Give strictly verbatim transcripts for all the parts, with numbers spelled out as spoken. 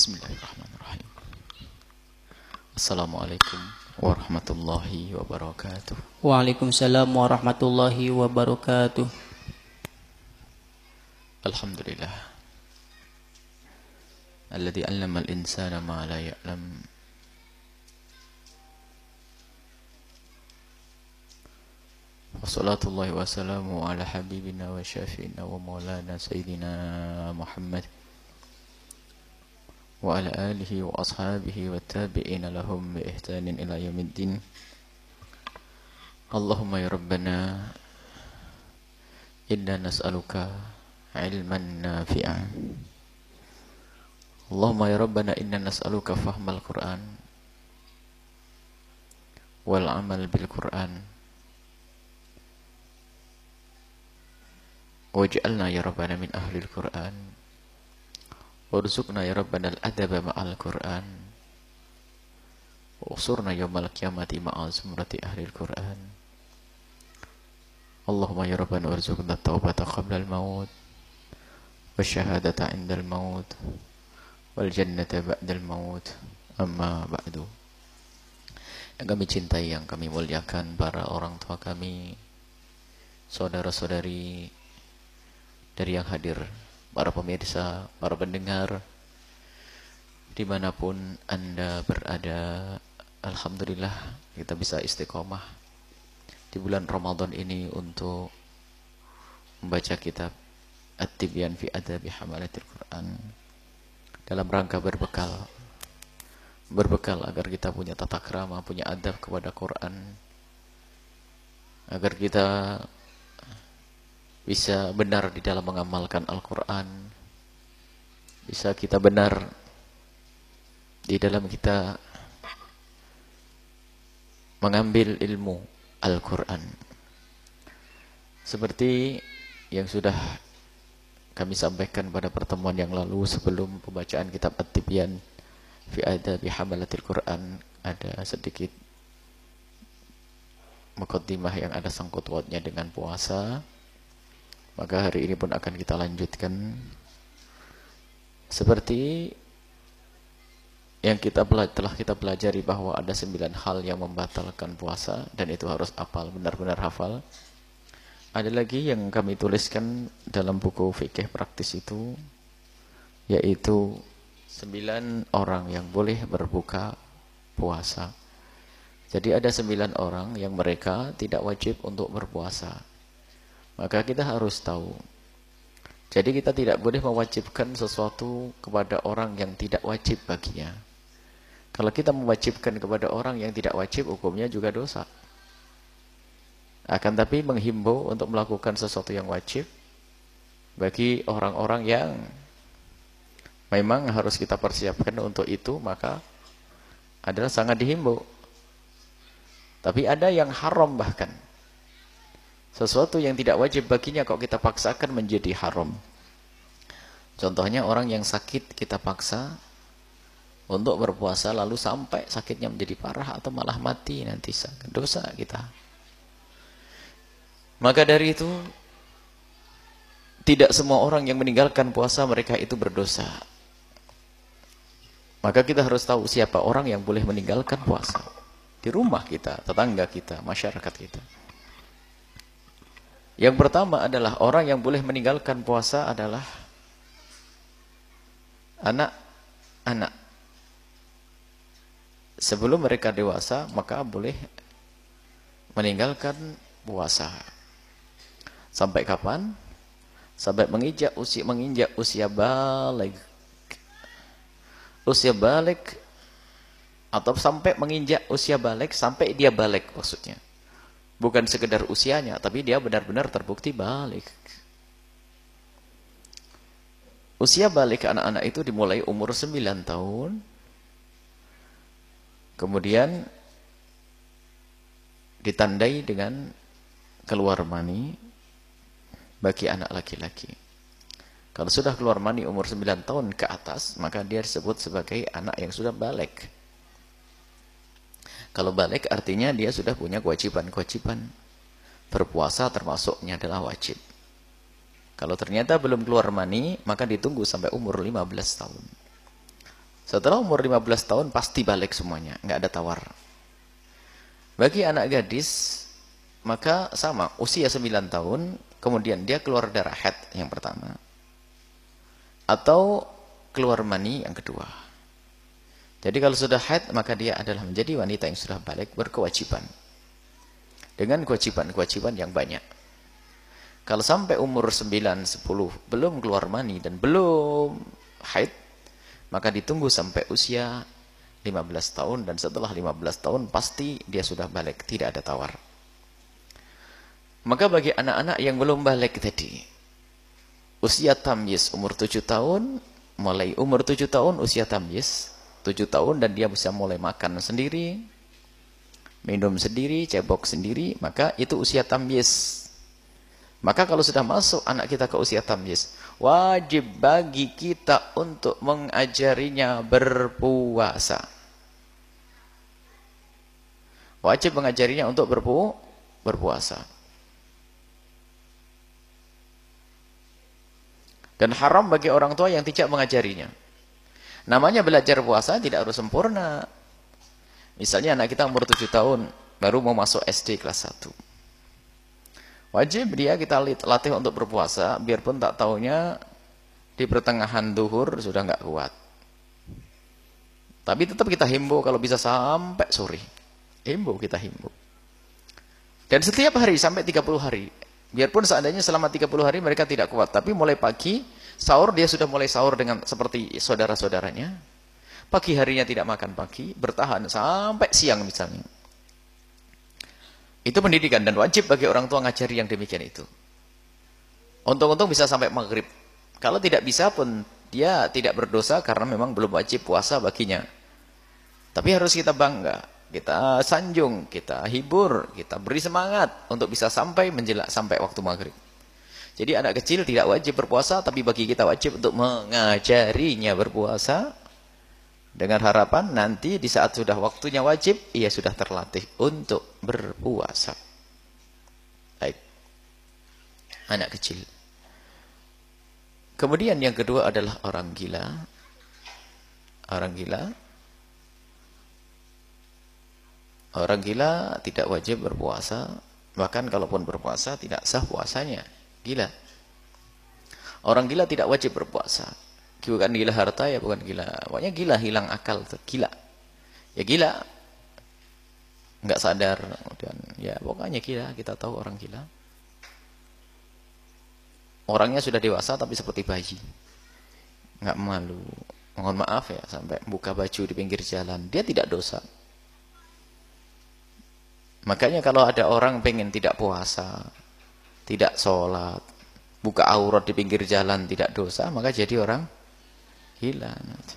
Bismillahirrahmanirrahim. Assalamualaikum warahmatullahi wabarakatuh. Waalaikumsalam warahmatullahi wabarakatuh. Alhamdulillah. Alladzi 'allama al-insana ma la ya'lam. Wassalatullahi wassalamu ala habibina wa syafi'ina wa maulana sayyidina Muhammad wa ala alihi wa ashabihi wa tabi'ina lahum bi ihsanin ila yaumiddin. Allahumma ya Rabbana inna nas'aluka ilman nafi'an. Allahumma ya Rabbana inna nas'aluka fahmal Qur'an wal amal bil Qur'an waj'alna ya Rabbana min ahlil Qur'an warzuqna ya Rabbana al-adaba ma'al Qur'an wa usurna yawmal qiyamati ma'a zumrati ahlil Qur'an. Allahumma ya Rabbana warzuqna at-taubata qabla al-maut wa syahadata 'inda al-maut wal jannata ba'da al-maut. Amma ba'du. Yang kami cintai, yang kami muliakan, para orang tua kami, saudara-saudari dari yang hadir, para pemirsa, para pendengar, dimanapun Anda berada, alhamdulillah kita bisa istiqomah di bulan Ramadan ini untuk membaca kitab At-Tibyan fi Adabi Hamalatil Quran dalam rangka berbekal berbekal agar kita punya tata krama, punya adab kepada Quran, agar kita bisa benar di dalam mengamalkan Al-Quran, bisa kita benar di dalam kita mengambil ilmu Al-Quran. Seperti yang sudah kami sampaikan pada pertemuan yang lalu sebelum pembacaan kitab At-Tibyan fi Adabi Hamalatil Quran, ada sedikit muqaddimah yang ada sangkut pautnya dengan puasa. Maka hari ini pun akan kita lanjutkan seperti yang kita telah kita pelajari bahwa ada sembilan hal yang membatalkan puasa dan itu harus hafal, benar-benar hafal. Ada lagi yang kami tuliskan dalam buku fikih praktis itu, yaitu sembilan orang yang boleh berbuka puasa. Jadi ada sembilan orang yang mereka tidak wajib untuk berpuasa. Maka kita harus tahu. Jadi kita tidak boleh mewajibkan sesuatu kepada orang yang tidak wajib baginya. Kalau kita mewajibkan kepada orang yang tidak wajib, hukumnya juga dosa. Akan tapi menghimbau untuk melakukan sesuatu yang wajib bagi orang-orang yang memang harus kita persiapkan untuk itu, maka adalah sangat dihimbau. Tapi ada yang haram bahkan. Sesuatu yang tidak wajib baginya kok kita paksakan menjadi haram. Contohnya orang yang sakit kita paksa untuk berpuasa lalu sampai sakitnya menjadi parah atau malah mati, nanti dosa kita. Maka dari itu tidak semua orang yang meninggalkan puasa mereka itu berdosa. Maka kita harus tahu siapa orang yang boleh meninggalkan puasa. Di rumah kita, tetangga kita, masyarakat kita. Yang pertama adalah orang yang boleh meninggalkan puasa adalah anak-anak. Sebelum mereka dewasa, maka boleh meninggalkan puasa. Sampai kapan? Sampai menginjak usia menginjak usia balik. Usia balik atau sampai menginjak usia balik, sampai dia balik maksudnya. Bukan sekedar usianya, tapi dia benar-benar terbukti balik. Usia balik anak-anak itu dimulai umur sembilan tahun. Kemudian ditandai dengan keluar mani bagi anak laki-laki. Kalau sudah keluar mani umur sembilan tahun ke atas, maka dia disebut sebagai anak yang sudah balik. Kalau balik artinya dia sudah punya kewajiban-kewajiban. Berpuasa termasuknya adalah wajib. Kalau ternyata belum keluar mani, maka ditunggu sampai umur lima belas tahun. Setelah umur lima belas tahun pasti balik semuanya, nggak ada tawar. Bagi anak gadis, maka sama, usia sembilan tahun, kemudian dia keluar darah haid yang pertama. Atau keluar mani yang kedua. Jadi kalau sudah haid, maka dia adalah menjadi wanita yang sudah balik berkewajiban. Dengan kewajiban-kewajiban yang banyak. Kalau sampai umur sembilan, sepuluh, belum keluar mani dan belum haid, maka ditunggu sampai usia lima belas tahun, dan setelah lima belas tahun pasti dia sudah balik, tidak ada tawar. Maka bagi anak-anak yang belum balik tadi, usia tamyiz umur tujuh tahun, mulai umur tujuh tahun usia tamyiz, tujuh tahun dan dia bisa mulai makan sendiri, minum sendiri, cebok sendiri, maka itu usia tamyiz. Maka kalau sudah masuk anak kita ke usia tamyiz, wajib bagi kita untuk mengajarinya berpuasa. Wajib mengajarinya untuk berpu berpuasa. Dan haram bagi orang tua yang tidak mengajarinya. Namanya belajar puasa tidak harus sempurna. Misalnya anak kita umur tujuh tahun, baru mau masuk S D kelas satu. Wajib dia kita latih untuk berpuasa, biarpun tak taunya di pertengahan duhur sudah nggak kuat. Tapi tetap kita himbau kalau bisa sampai sore. Himbau kita himbau. Dan setiap hari sampai tiga puluh hari. Biarpun seandainya selama tiga puluh hari mereka tidak kuat, tapi mulai pagi sahur dia sudah mulai sahur dengan seperti saudara-saudaranya. Pagi harinya tidak makan pagi, bertahan sampai siang misalnya. Itu pendidikan dan wajib bagi orang tua ngajari yang demikian itu. Untung-untung bisa sampai maghrib. Kalau tidak bisa pun dia tidak berdosa karena memang belum wajib puasa baginya. Tapi harus kita bangga, kita sanjung, kita hibur, kita beri semangat untuk bisa sampai menjelak sampai waktu maghrib. Jadi anak kecil tidak wajib berpuasa, tapi bagi kita wajib untuk mengajarinya berpuasa. Dengan harapan nanti di saat sudah waktunya wajib, ia sudah terlatih untuk berpuasa. Baik. Anak kecil. Kemudian yang kedua adalah orang gila. Orang gila. Orang gila tidak wajib berpuasa. Bahkan kalaupun berpuasa tidak sah puasanya. Gila. Orang gila tidak wajib berpuasa. Bukan gila harta ya, bukan gila. Pokoknya gila, hilang akal. Gila. Ya gila. Nggak sadar. Kemudian, ya pokoknya gila. Kita tahu orang gila. Orangnya sudah dewasa tapi seperti bayi. Nggak malu. Mohon maaf ya, sampai buka baju di pinggir jalan. Dia tidak dosa. Makanya kalau ada orang pengen tidak puasa, tidak sholat, buka aurat di pinggir jalan, tidak dosa, maka jadi orang gila.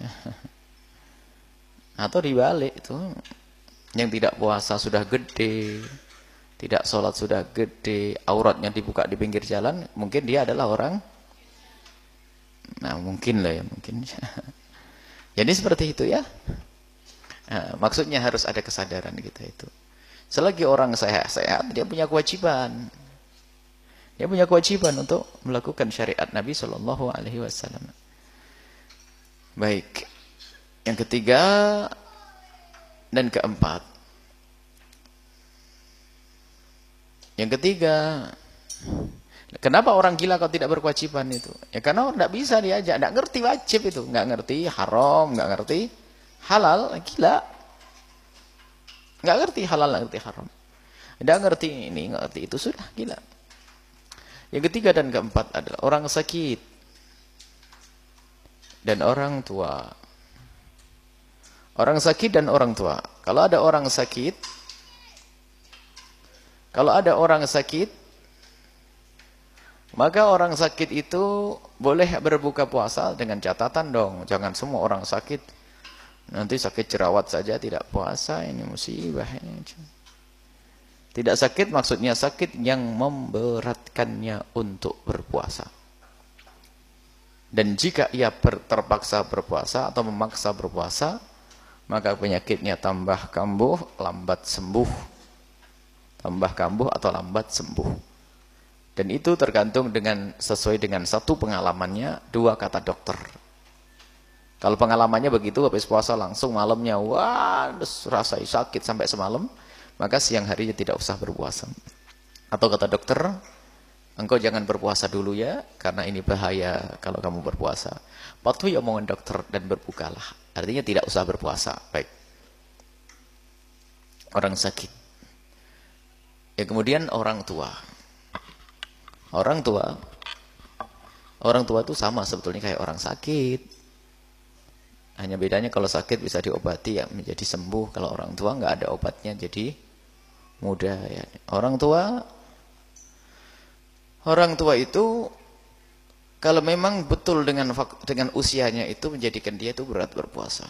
Atau dibalik itu, yang tidak puasa sudah gede, tidak sholat sudah gede, auratnya dibuka di pinggir jalan, mungkin dia adalah orang, nah mungkin lah ya, mungkin. Jadi seperti itu ya. Nah, maksudnya harus ada kesadaran kita itu. Selagi orang sehat-sehat, dia punya kewajiban. Dia punya kewajiban untuk melakukan syariat Nabi Shallallahu Alaihi Wasallam. Baik, yang ketiga dan keempat. Yang ketiga, kenapa orang gila kalau tidak berkewajiban itu? Ya karena orang tidak bisa diajak, tidak ngerti wajib itu, nggak ngerti haram, nggak ngerti halal, gila. Nggak ngerti halal, nggak ngerti haram. Nggak ngerti ini, nggak ngerti itu, sudah gila. Yang ketiga dan keempat adalah orang sakit dan orang tua. Orang sakit dan orang tua. Kalau ada orang sakit, kalau ada orang sakit, maka orang sakit itu boleh berbuka puasa dengan catatan dong. Jangan semua orang sakit, nanti sakit jerawat saja tidak puasa, ini musibah. Tidak sakit maksudnya sakit yang memberatkannya untuk berpuasa. Dan jika ia terpaksa berpuasa atau memaksa berpuasa, maka penyakitnya tambah kambuh, lambat sembuh. Tambah kambuh atau lambat sembuh. Dan itu tergantung dengan sesuai dengan satu pengalamannya, dua kata dokter. Kalau pengalamannya begitu, habis puasa langsung malamnya, wah, rasa sakit sampai semalam, maka siang harinya tidak usah berpuasa. Atau kata dokter, engkau jangan berpuasa dulu ya, karena ini bahaya kalau kamu berpuasa. Patuhi omongan dokter dan berbukalah. Artinya tidak usah berpuasa. Baik. Orang sakit. Ya kemudian orang tua. Orang tua. Orang tua itu sama sebetulnya kayak orang sakit. Hanya bedanya kalau sakit bisa diobati ya menjadi sembuh. Kalau orang tua nggak ada obatnya jadi mudah ya. Orang tua Orang tua itu kalau memang betul dengan dengan usianya itu menjadikan dia itu berat berpuasa.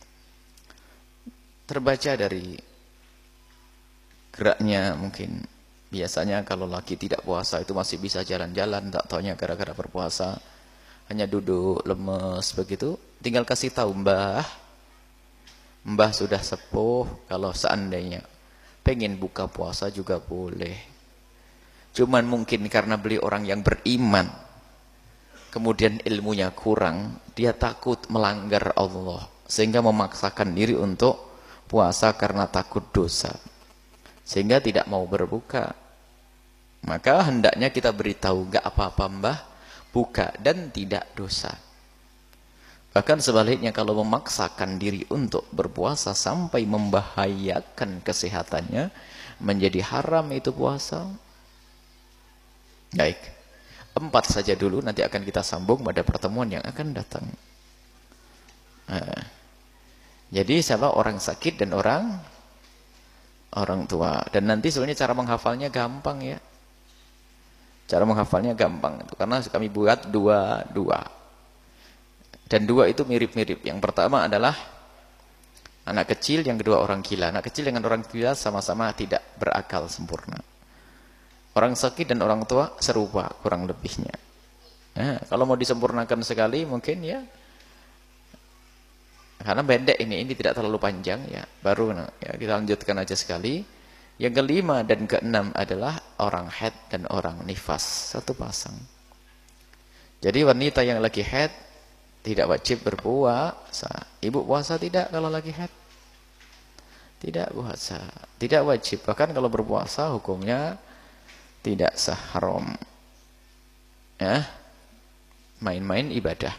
Terbaca dari geraknya mungkin. Biasanya kalau lagi tidak puasa itu masih bisa jalan-jalan, tak taunya gara-gara berpuasa hanya duduk lemes begitu. Tinggal kasih tahu mbah, mbah sudah sepuh, kalau seandainya pengen buka puasa juga boleh. Cuman mungkin karena beliau orang yang beriman, kemudian ilmunya kurang, dia takut melanggar Allah, sehingga memaksakan diri untuk puasa karena takut dosa, sehingga tidak mau berbuka. Maka hendaknya kita beritahu, gak apa-apa mbah, buka dan tidak dosa. Bahkan sebaliknya kalau memaksakan diri untuk berpuasa sampai membahayakan kesehatannya, menjadi haram itu puasa. Baik, empat saja dulu, nanti akan kita sambung pada pertemuan yang akan datang. Nah, jadi siapa orang sakit dan orang orang tua. Dan nanti sebenarnya cara menghafalnya gampang ya. Cara menghafalnya gampang itu karena kami buat dua dua. Dan dua itu mirip-mirip. Yang pertama adalah anak kecil, yang kedua orang gila. Anak kecil dengan orang gila sama-sama tidak berakal sempurna. Orang sakit dan orang tua serupa kurang lebihnya. Nah, kalau mau disempurnakan sekali mungkin ya, karena pendek ini, ini tidak terlalu panjang ya. Baru ya, kita lanjutkan aja sekali. Yang kelima dan keenam adalah orang haid dan orang nifas, satu pasang. Jadi wanita yang lagi haid tidak wajib berpuasa. Ibu puasa tidak kalau lagi haid? Tidak puasa, tidak wajib. Bahkan kalau berpuasa hukumnya tidak sah, haram. Ya, main-main ibadah.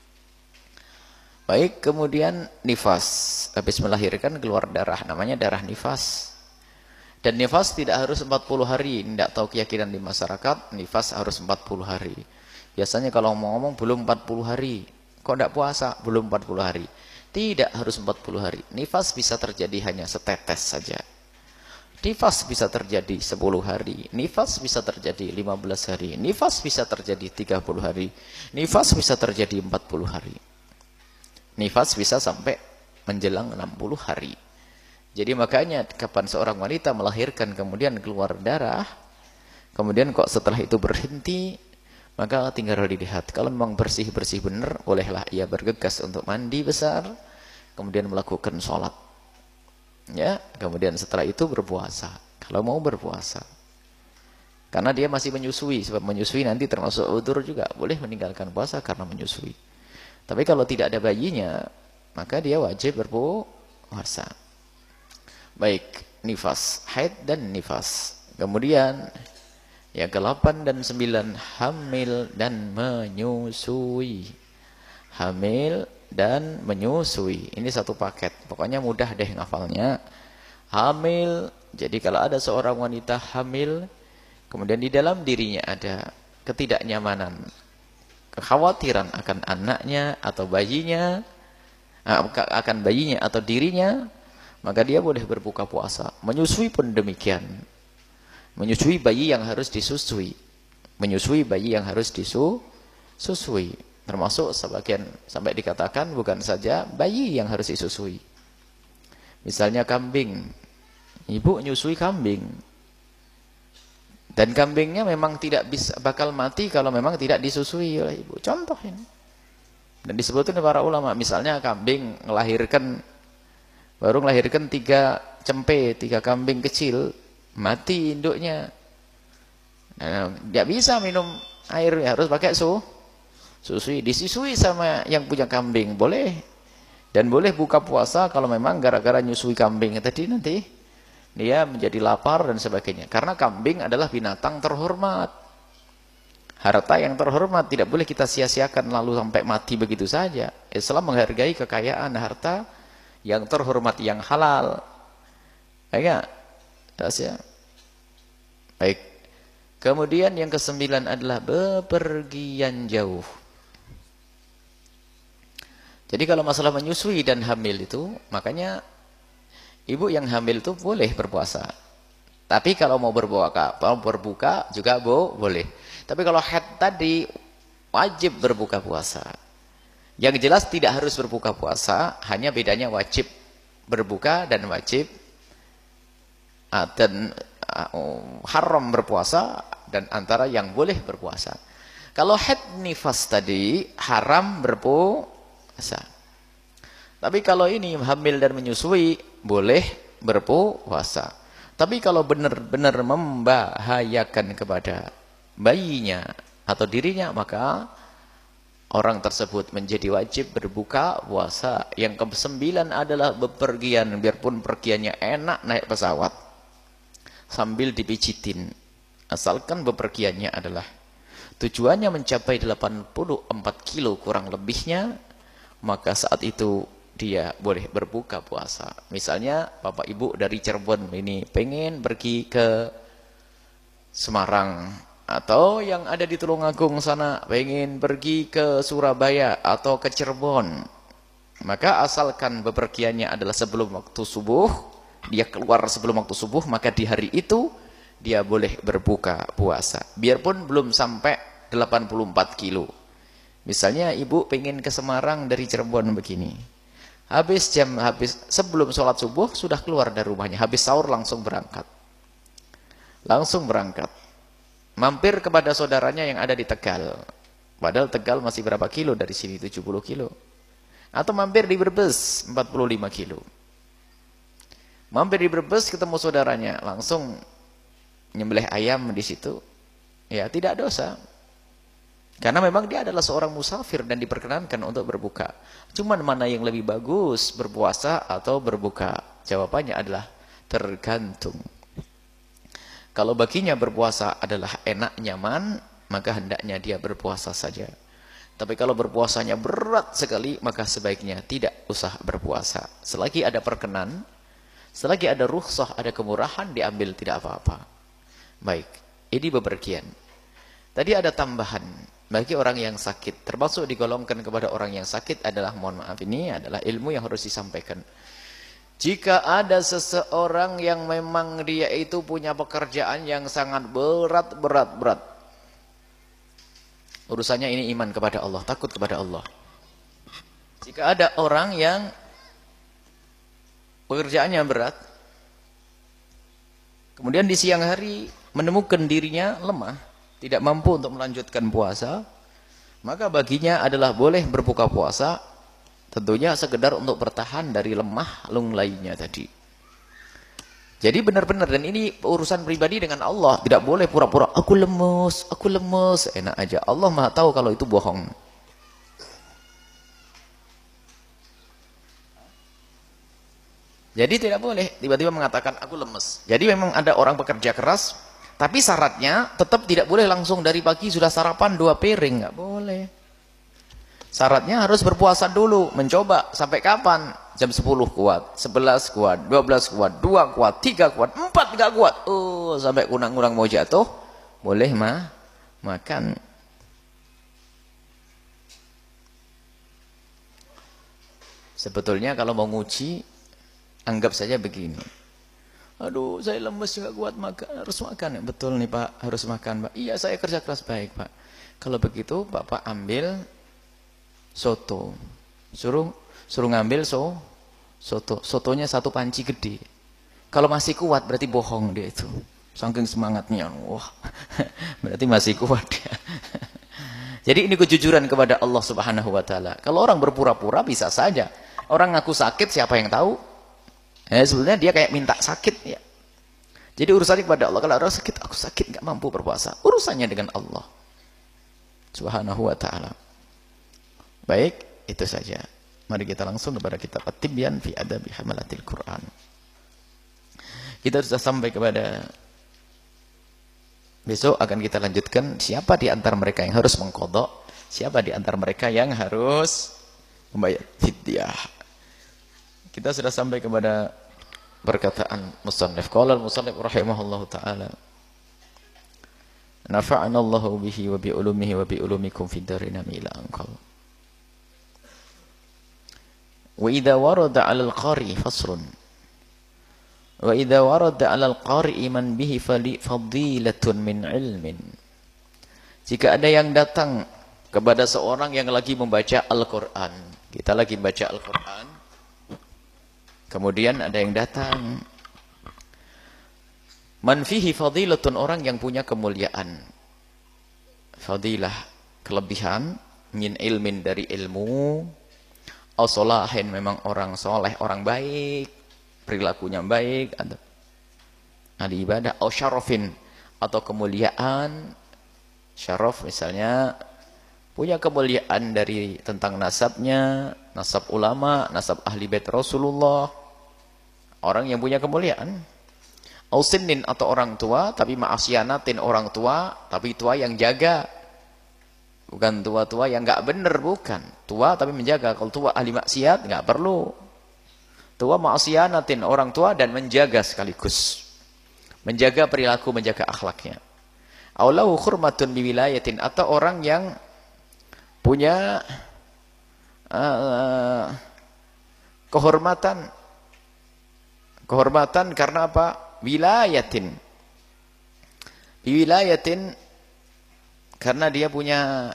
Baik, kemudian nifas. Habis melahirkan keluar darah, namanya darah nifas. Dan nifas tidak harus empat puluh hari. Tidak tahu keyakinan di masyarakat, nifas harus empat puluh hari. Biasanya kalau ngomong-ngomong belum empat puluh hari. Kok tidak puasa? Belum empat puluh hari. Tidak harus empat puluh hari. Nifas bisa terjadi hanya setetes saja. Nifas bisa terjadi sepuluh hari. Nifas bisa terjadi lima belas hari. Nifas bisa terjadi tiga puluh hari. Nifas bisa terjadi empat puluh hari. Nifas bisa sampai menjelang enam puluh hari. Jadi makanya kapan seorang wanita melahirkan kemudian keluar darah, kemudian kok setelah itu berhenti, maka tinggal dilihat. Kalau memang bersih-bersih benar, bolehlah ia bergegas untuk mandi besar, kemudian melakukan sholat. Ya, kemudian setelah itu berpuasa. Kalau mau berpuasa. Karena dia masih menyusui, sebab menyusui nanti termasuk udzur juga. Boleh meninggalkan puasa karena menyusui. Tapi kalau tidak ada bayinya, maka dia wajib berpuasa. Baik, nifas, haid dan nifas. Kemudian yang ke-delapan dan sembilan, hamil dan menyusui. Hamil dan menyusui. Ini satu paket. Pokoknya mudah deh ngafalnya. Hamil. Jadi kalau ada seorang wanita hamil, kemudian di dalam dirinya ada ketidaknyamanan, kekhawatiran akan anaknya atau bayinya, akan bayinya atau dirinya, maka dia boleh berbuka puasa. Menyusui pun demikian. Menyusui bayi yang harus disusui. Menyusui bayi yang harus disusui. Termasuk sebagian sampai dikatakan bukan saja bayi yang harus disusui. Misalnya kambing. Ibu nyusui kambing. Dan kambingnya memang tidak bisa bakal mati kalau memang tidak disusui oleh ibu. Contoh ini. Dan disebutkan oleh para ulama. Misalnya kambing melahirkan, baru melahirkan tiga cempe, tiga kambing kecil. Mati induknya. Nah, tidak bisa minum air, harus pakai su, Susui, disusui sama yang punya kambing, boleh. Dan boleh buka puasa kalau memang gara-gara nyusui kambing tadi nanti dia menjadi lapar dan sebagainya. Karena kambing adalah binatang terhormat. Harta yang terhormat tidak boleh kita sia-siakan lalu sampai mati begitu saja. Islam menghargai kekayaan harta yang terhormat, yang halal. Ya, ya. Baik. Kemudian yang kesembilan adalah bepergian jauh. Jadi kalau masalah menyusui dan hamil itu, makanya ibu yang hamil itu boleh berpuasa. Tapi kalau mau berbuka, mau berbuka juga bo, boleh. Tapi kalau haid tadi wajib berbuka puasa. Yang jelas tidak harus berbuka puasa, hanya bedanya wajib berbuka dan wajib uh, dan uh, haram berpuasa dan antara yang boleh berpuasa. Kalau haid nifas tadi haram berpuasa. Tapi kalau ini hamil dan menyusui boleh berpuasa. Tapi kalau benar-benar membahayakan kepada bayinya atau dirinya, maka orang tersebut menjadi wajib berbuka puasa. Yang kesembilan adalah bepergian, biarpun pergiannya enak naik pesawat sambil dipijitin, asalkan bepergiannya adalah tujuannya mencapai delapan puluh empat kilo kurang lebihnya, maka saat itu dia boleh berbuka puasa. Misalnya bapak ibu dari Cirebon ini pengen pergi ke Semarang, atau yang ada di Tulungagung sana pengen pergi ke Surabaya atau ke Cirebon, maka asalkan bepergiannya adalah sebelum waktu subuh, dia keluar sebelum waktu subuh, maka di hari itu dia boleh berbuka puasa biarpun belum sampai delapan puluh empat kilo. Misalnya ibu pengen ke Semarang dari Cirebon begini, habis jam habis sebelum sholat subuh sudah keluar dari rumahnya, habis sahur langsung berangkat langsung berangkat mampir kepada saudaranya yang ada di Tegal, padahal Tegal masih berapa kilo dari sini, tujuh puluh kilo, atau mampir di Brebes empat puluh lima kilo, mampir di Brebes ketemu saudaranya, langsung nyembelih ayam di situ, ya tidak dosa, karena memang dia adalah seorang musafir dan diperkenankan untuk berbuka. Cuman mana yang lebih bagus, berpuasa atau berbuka? Jawabannya adalah tergantung. Kalau baginya berpuasa adalah enak, nyaman, maka hendaknya dia berpuasa saja. Tapi kalau berpuasanya berat sekali, maka sebaiknya tidak usah berpuasa. Selagi ada perkenan, selagi ada rukhsah, ada kemurahan, diambil tidak apa-apa. Baik, ini bepergian. Tadi ada tambahan, bagi orang yang sakit, termasuk digolongkan kepada orang yang sakit adalah, mohon maaf, ini adalah ilmu yang harus disampaikan. Jika ada seseorang yang memang dia itu punya pekerjaan yang sangat berat, berat, berat. Urusannya ini iman kepada Allah, takut kepada Allah. Jika ada orang yang pekerjaannya berat, kemudian di siang hari menemukan dirinya lemah, tidak mampu untuk melanjutkan puasa, maka baginya adalah boleh berbuka puasa, tentunya sekedar untuk bertahan dari lemah lunglainya tadi. Jadi benar-benar, dan ini urusan pribadi dengan Allah, tidak boleh pura-pura aku lemes, aku lemes, enak aja. Allah Maha tahu kalau itu bohong. Jadi tidak boleh tiba-tiba mengatakan aku lemes. Jadi memang ada orang bekerja keras, tapi syaratnya tetap tidak boleh langsung dari pagi sudah sarapan dua piring, nggak boleh. Syaratnya harus berpuasa dulu, mencoba sampai kapan? Jam sepuluh kuat, sebelas kuat, dua belas kuat, dua kuat, tiga kuat, empat nggak kuat. Oh, sampai kunang-kunang mau jatuh, boleh mah makan. Sebetulnya kalau mau nguji, anggap saja begini. Aduh, saya lemes juga kuat makan, harus makan. Betul nih Pak, harus makan Pak. Iya, saya kerja keras, baik Pak. Kalau begitu Bapak ambil soto, suruh suruh ngambil so soto, sotonya satu panci gede. Kalau masih kuat berarti bohong dia itu, saking semangatnya, wah berarti masih kuat dia. Jadi ini kejujuran kepada Allah Subhanahu Wa Taala. Kalau orang berpura-pura bisa saja, orang ngaku sakit siapa yang tahu? Eh, sebenarnya dia kayak minta sakit ya. Jadi urusannya kepada Allah. Kalau orang sakit, aku sakit nggak mampu berpuasa, urusannya dengan Allah Subhanahu Wa Taala. Baik, itu saja. Mari kita langsung kepada kitab At-Tibyan fi Adabi Hamalatil Quran. Kita sudah sampai kepada besok akan kita lanjutkan siapa di antara mereka yang harus mengqadha, siapa di antara mereka yang harus membayar fidyah. Kita sudah sampai kepada perkataan musannif. Qala al-musannif rahimahullahu taala. Nafa'ana Allahu bihi wa bi ulumihi wa bi ulumikum fid darin ila anqal. Wa idza warada 'ala al-qari fasrun. Wa idza warada 'ala al-qari man bihi fadilatun min ilmin. Jika ada yang datang kepada seorang yang lagi membaca Al-Qur'an, kita lagi baca Al-Qur'an, kemudian ada yang datang, man fihi fadilatun, orang yang punya kemuliaan, fadilah, kelebihan, min ilmin, dari ilmu, au solahin, memang orang soleh, orang baik, perilakunya baik, ada ahli ibadah, au syarafin, atau kemuliaan, syaraf misalnya punya kemuliaan dari tentang nasabnya, nasab ulama, nasab ahli bait Rasulullah, orang yang punya kemuliaan. Au sinnin, atau orang tua tapi ma'asyanatin, orang tua tapi tua yang jaga, bukan tua-tua yang enggak benar, bukan, tua tapi menjaga. Kalau tua ahli maksiat enggak perlu. Tua ma'asyanatin, orang tua dan menjaga sekaligus, menjaga perilaku, menjaga akhlaknya. Au lahu khurmatun bi wilayatin, atau orang yang punya uh, kehormatan, kehormatan karena apa? Wilayatin, wilayatin, karena dia punya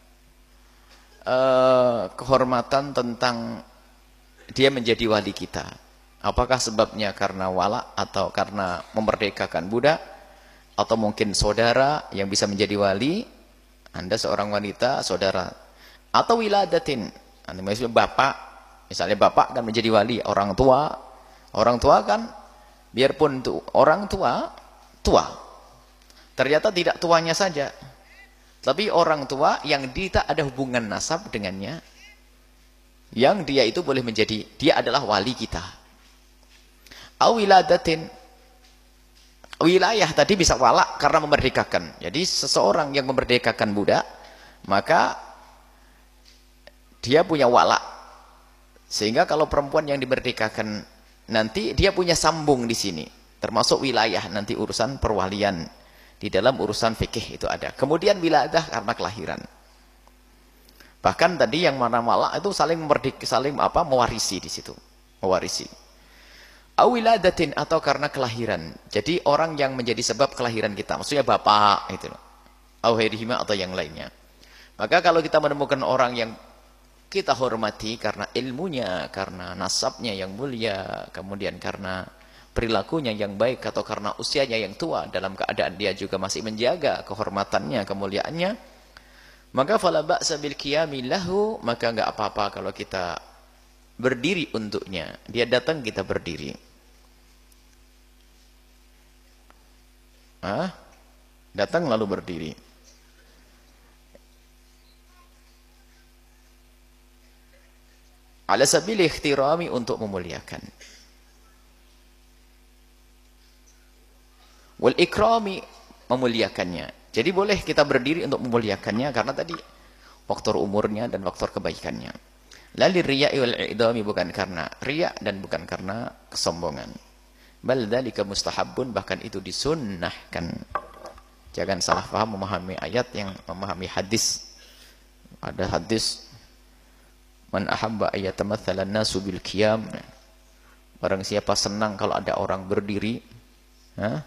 uh, kehormatan tentang dia menjadi wali kita. Apakah sebabnya karena wala, atau karena memerdekakan budak, atau mungkin saudara yang bisa menjadi wali? Anda seorang wanita, saudara, atau wiladatin, misalnya bapak, misalnya bapak kan menjadi wali, orang tua, orang tua kan biarpun tu, orang tua, tua, ternyata tidak tuanya saja, tapi orang tua yang tidak ada hubungan nasab dengannya, yang dia itu boleh menjadi, dia adalah wali kita. Awiladatin, wilayah tadi bisa walak karena memerdekakan. Jadi seseorang yang memerdekakan budak, maka dia punya walak, sehingga kalau perempuan yang dimerdekakan nanti dia punya sambung di sini, termasuk wilayah nanti urusan perwalian di dalam urusan fikih itu ada. Kemudian wiladah karena kelahiran. Bahkan tadi yang mana walak itu saling memerdek, saling apa, mewarisi di situ, mewarisi. Awiladatin, atau karena kelahiran. Jadi orang yang menjadi sebab kelahiran kita, maksudnya bapak itu, awhirihima, atau yang lainnya. Maka kalau kita menemukan orang yang kita hormati karena ilmunya, karena nasabnya yang mulia, kemudian karena perilakunya yang baik, atau karena usianya yang tua, dalam keadaan dia juga masih menjaga kehormatannya, kemuliaannya, maka fala ba'sa bil qiyami lahu, maka enggak apa-apa kalau kita berdiri untuknya. Dia datang, kita berdiri. Ah, datang lalu berdiri. Ala sabil ikhtirami, untuk memuliakan. Wal ikrami, memuliakannya. Jadi boleh kita berdiri untuk memuliakannya karena tadi faktor umurnya dan faktor kebaikannya. Lalir riya'i wal i'dami, bukan karena riya' dan bukan karena kesombongan. Bal dzalika mustahabbun, bahkan itu disunnahkan. Jangan salah paham memahami ayat yang memahami hadis. Ada hadis, man ahabba ayatamatsalan nasu bil qiyam, barang siapa senang kalau ada orang berdiri, ha?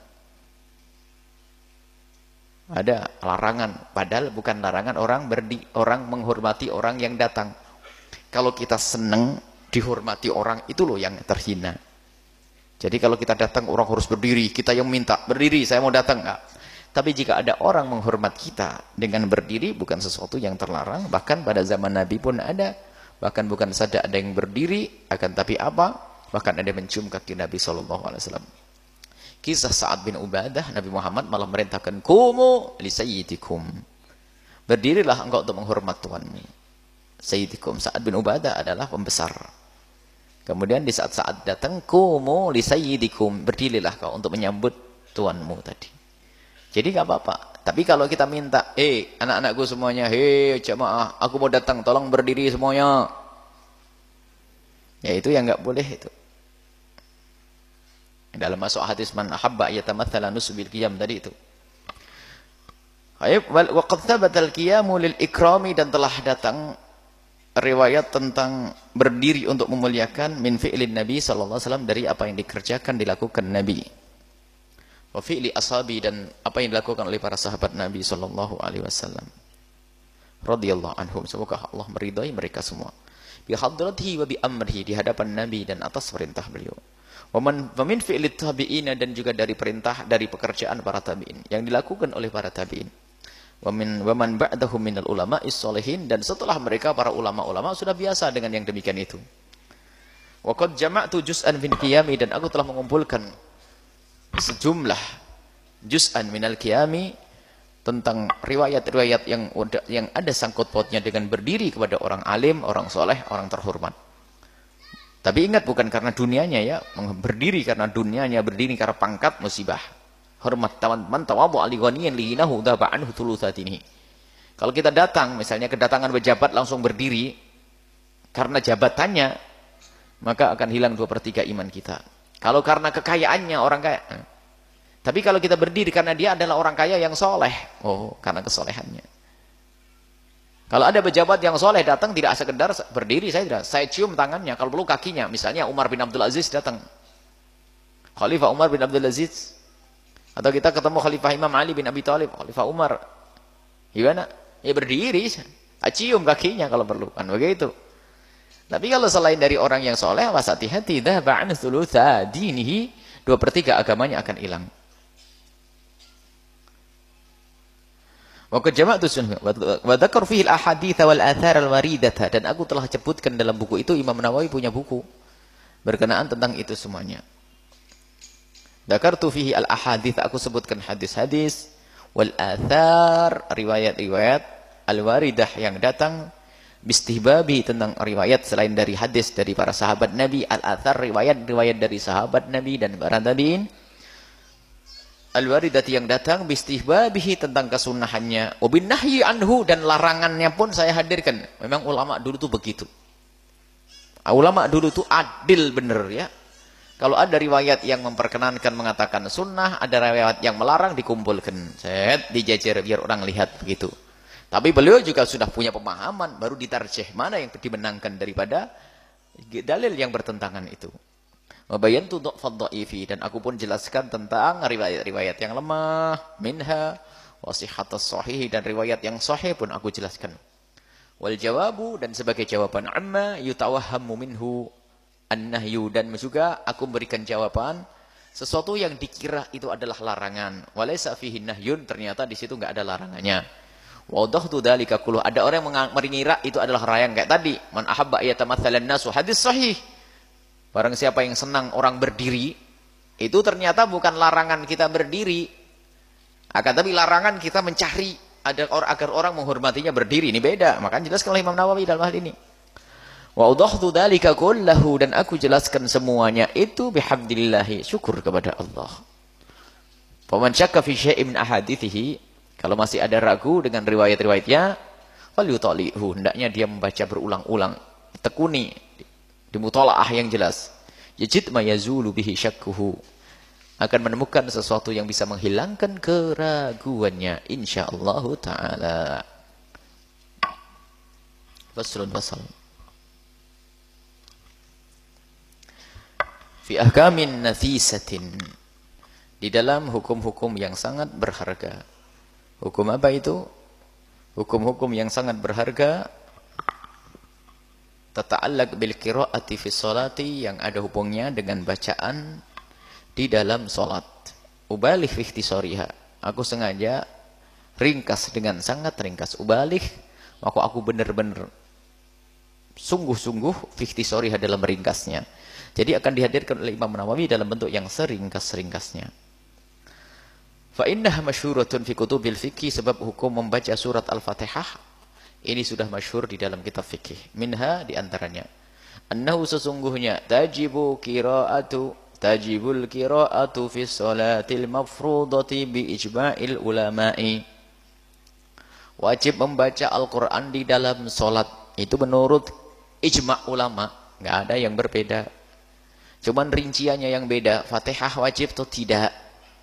Ada larangan, padahal bukan larangan orang berdi, orang menghormati orang yang datang. Kalau kita senang dihormati orang, itu loh yang terhina. Jadi kalau kita datang orang harus berdiri, kita yang minta berdiri, saya mau datang, enggak. Tapi jika ada orang menghormat kita dengan berdiri, bukan sesuatu yang terlarang. Bahkan pada zaman Nabi pun ada. Bahkan bukan saja ada yang berdiri, akan tapi apa? Bahkan ada yang mencium kaki Nabi shallallahu alaihi wasallam. Kisah Sa'ad bin Ubadah, Nabi Muhammad malah merintahkan, kumu li sayyidikum, berdirilah engkau untuk menghormat tuanmu. sayyidikum. Sa'ad bin Ubadah adalah pembesar. Kemudian di saat Sa'ad datang, kumu li sayyidikum, berdirilah kau untuk menyambut tuanmu tadi. Jadi nggak apa-apa. Tapi kalau kita minta, eh anak-anakku semuanya, hei jamaah, aku mau datang, tolong berdiri semuanya. Ya itu yang nggak boleh itu. Dalam masuk hadis man ahabba yatamathala nusbil qiyam tadi itu. Ayat wa qad thabata al-qiyamu lil ikrami, dan telah datang riwayat tentang berdiri untuk memuliakan min fi'lin Nabi sallallahu alaihi wasallam, dari apa yang dikerjakan dilakukan Nabi. Wa fi'li ashabi, dan apa yang dilakukan oleh para sahabat Nabi sallallahu alaihi wasallam. Radhiyallahu anhum, semoga Allah meridai mereka semua. Bi hadratihi wa bi amrihi, di hadapan Nabi dan atas perintah beliau. Wa man wa min fi'li tabi'in, dan juga dari perintah dari pekerjaan para tabi'in yang dilakukan oleh para tabi'in. Wa min wa man ba'dahum minal ulama'is sholihin, dan setelah mereka para ulama-ulama sudah biasa dengan yang demikian itu. Wa qad jama'tu juz'an min qiyami, dan aku telah mengumpulkan sejumlah juz'an minal qiyami tentang riwayat-riwayat yang yang ada sangkut pautnya dengan berdiri kepada orang alim, orang soleh, orang terhormat. Tapi ingat, bukan karena dunianya ya, berdiri karena dunianya, berdiri karena pangkat, musibah. Hormat man tawadhu ali ghaniyan lihinahu dhaba anhu thulutsatini. Kalau kita datang, misalnya kedatangan pejabat langsung berdiri karena jabatannya, maka akan hilang dua per tiga iman kita. Kalau karena kekayaannya orang kaya. Tapi kalau kita berdiri karena dia adalah orang kaya yang soleh, oh karena kesolehannya. Kalau ada pejabat yang soleh datang, tidak sekedar berdiri, saya tidak, saya cium tangannya, kalau perlu kakinya. Misalnya Umar bin Abdul Aziz datang, Khalifah Umar bin Abdul Aziz, atau kita ketemu Khalifah Imam Ali bin Abi Thalib, Khalifah Umar, gimana? Ya berdiri, saya cium kakinya kalau perlu, kan begitu. Tapi kalau selain dari orang yang soleh, was hati-hati, dhahba an thulutsa dinihi, dua per tiga agamanya akan hilang. Wa qad jama'tu sunnah wa dzakar fihi al-ahadits wal athar al-waridah, dan aku telah sebutkan dalam buku itu, Imam Nawawi punya buku berkenaan tentang itu semuanya. Dzakartu fihi al-ahadits, aku sebutkan hadis-hadis, wal athar, riwayat-riwayat, al-waridah yang datang, bistihbabi, tentang riwayat selain dari hadis dari para sahabat Nabi, al-athar, riwayat-riwayat dari sahabat Nabi dan para tabi'in, al-waridati yang datang bistihbabihi, tentang kesunahannya, wabin nahyi anhu, dan larangannya pun saya hadirkan. Memang ulama dulu tuh begitu. Ulama dulu tuh adil bener ya. Kalau ada riwayat yang memperkenankan mengatakan sunnah, ada riwayat yang melarang, dikumpulkan, set dijajar biar orang lihat begitu. Tapi beliau juga sudah punya pemahaman, baru ditarjih mana yang dimenangkan daripada dalil yang bertentangan itu. Wabayantu dha'fad dha'ifi, dan aku pun jelaskan tentang riwayat-riwayat yang lemah, minha wasihatus sahih, dan riwayat yang sahih pun aku jelaskan. Wal jawabu, dan sebagai jawaban amma yutawahhamu minhu an-nahyu, dan juga aku memberikan jawaban sesuatu yang dikira itu adalah larangan. Walaysa fihi nahyun, ternyata di situ enggak ada larangannya. Wadahtu dzalika kullu, ada orang yang mengira itu adalah larangan kayak tadi, man ahabba yatamatsalan nasu, hadis sahih. Barang siapa yang senang orang berdiri, itu ternyata bukan larangan kita berdiri, akan tapi larangan kita mencari ada orang agar orang menghormatinya berdiri. Ini beda. Makanya jelaskan oleh Imam Nawawi dalam hal ini. Wa udhtu dzalika kullahu, dan aku jelaskan semuanya itu bihamdillah, syukur kepada Allah. Faman syakka fi syai'in min ahadithihi, kalau masih ada ragu dengan riwayat-riwayatnya, falyutalihu, hendaknya dia membaca berulang-ulang, tekuni di mutalaah yang jelas. Yajid ma yazulu bihi syakkuhu, akan menemukan sesuatu yang bisa menghilangkan keraguannya insyaallah taala. Faslun fasal fi ahkamin nafisatin, di dalam hukum-hukum yang sangat berharga. Hukum apa itu? Hukum-hukum yang sangat berharga, tata'allaq bil qiraati fi sholati, yang ada hubungnya dengan bacaan di dalam salat. Ubalih fi ikhtisariha, aku sengaja ringkas dengan sangat ringkas. Ubalih, maka aku benar-benar sungguh-sungguh fi ikhtisariha dalam ringkasnya. Jadi akan dihadirkan oleh Imam Nawawi dalam bentuk yang seringkas-ringkasnya. Fa innaha masyhuratun fi kutubil fiqh, sebab hukum membaca surat Al-Fatihah Ini sudah masyhur di dalam kitab fikih. Minha diantaranya. Annahu sesungguhnya tajibu qira'atu tajibul qira'atu fi sholatil mafrudati bi ijma'il ulama'i. Wajib membaca Al-Quran di dalam solat. Itu menurut ijma' ulama. Nggak ada yang berbeda. Cuman rinciannya yang beda. Fatihah wajib atau tidak.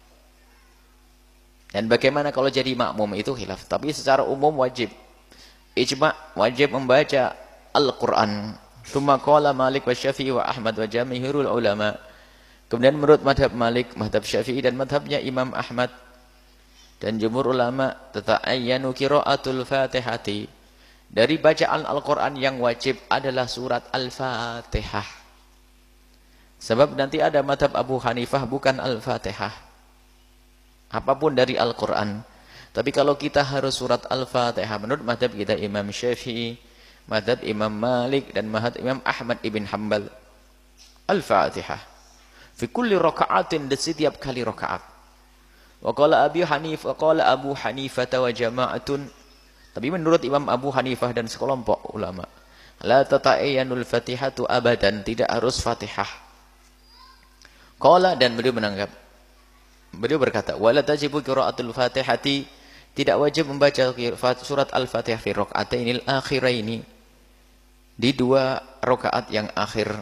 Dan bagaimana kalau jadi makmum itu khilaf. Tapi secara umum wajib. Ijma' wajib membaca Al-Quran. Tsumma qala Malik wa Syafi'i wa Ahmad wa jami'irul ulama. Kemudian menurut madhab Malik, madhab Syafi'i dan madhabnya Imam Ahmad dan jumhur ulama, tata'ayyanu qira'atul Fatihati. Dari bacaan Al-Quran yang wajib adalah surat Al-Fatihah. Sebab nanti ada madhab Abu Hanifah bukan Al-Fatihah. Apapun dari Al-Quran. Tapi kalau kita harus surat Al-Fatihah, menurut madhab kita Imam Syafi'i, madhab Imam Malik, dan madhab Imam Ahmad ibn Hanbal, Al-Fatihah. Fi kulli raka'atin, di setiap kali raka'at. Wa qala Abu Hanifah, wa qala Abu Hanifah wa jama'atun. Tapi menurut Imam Abu Hanifah dan sekelompok ulama, la tata'ayyanul Fatihatu abadan, tidak harus Fatihah. Qala, dan beliau menanggap, beliau berkata, wala tajibu qira'atul Fatihati, tidak wajib membaca surat Al-Fatihah fi raka'atainil akhiraini, di dua rakaat yang akhir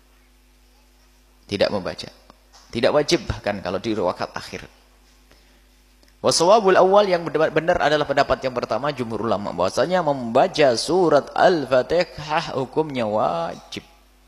tidak membaca. Tidak wajib bahkan kalau di rakaat akhir. Wasawabul awal, yang benar adalah pendapat yang pertama jumhur ulama, bahwasanya membaca surat Al-Fatihah hukumnya wajib.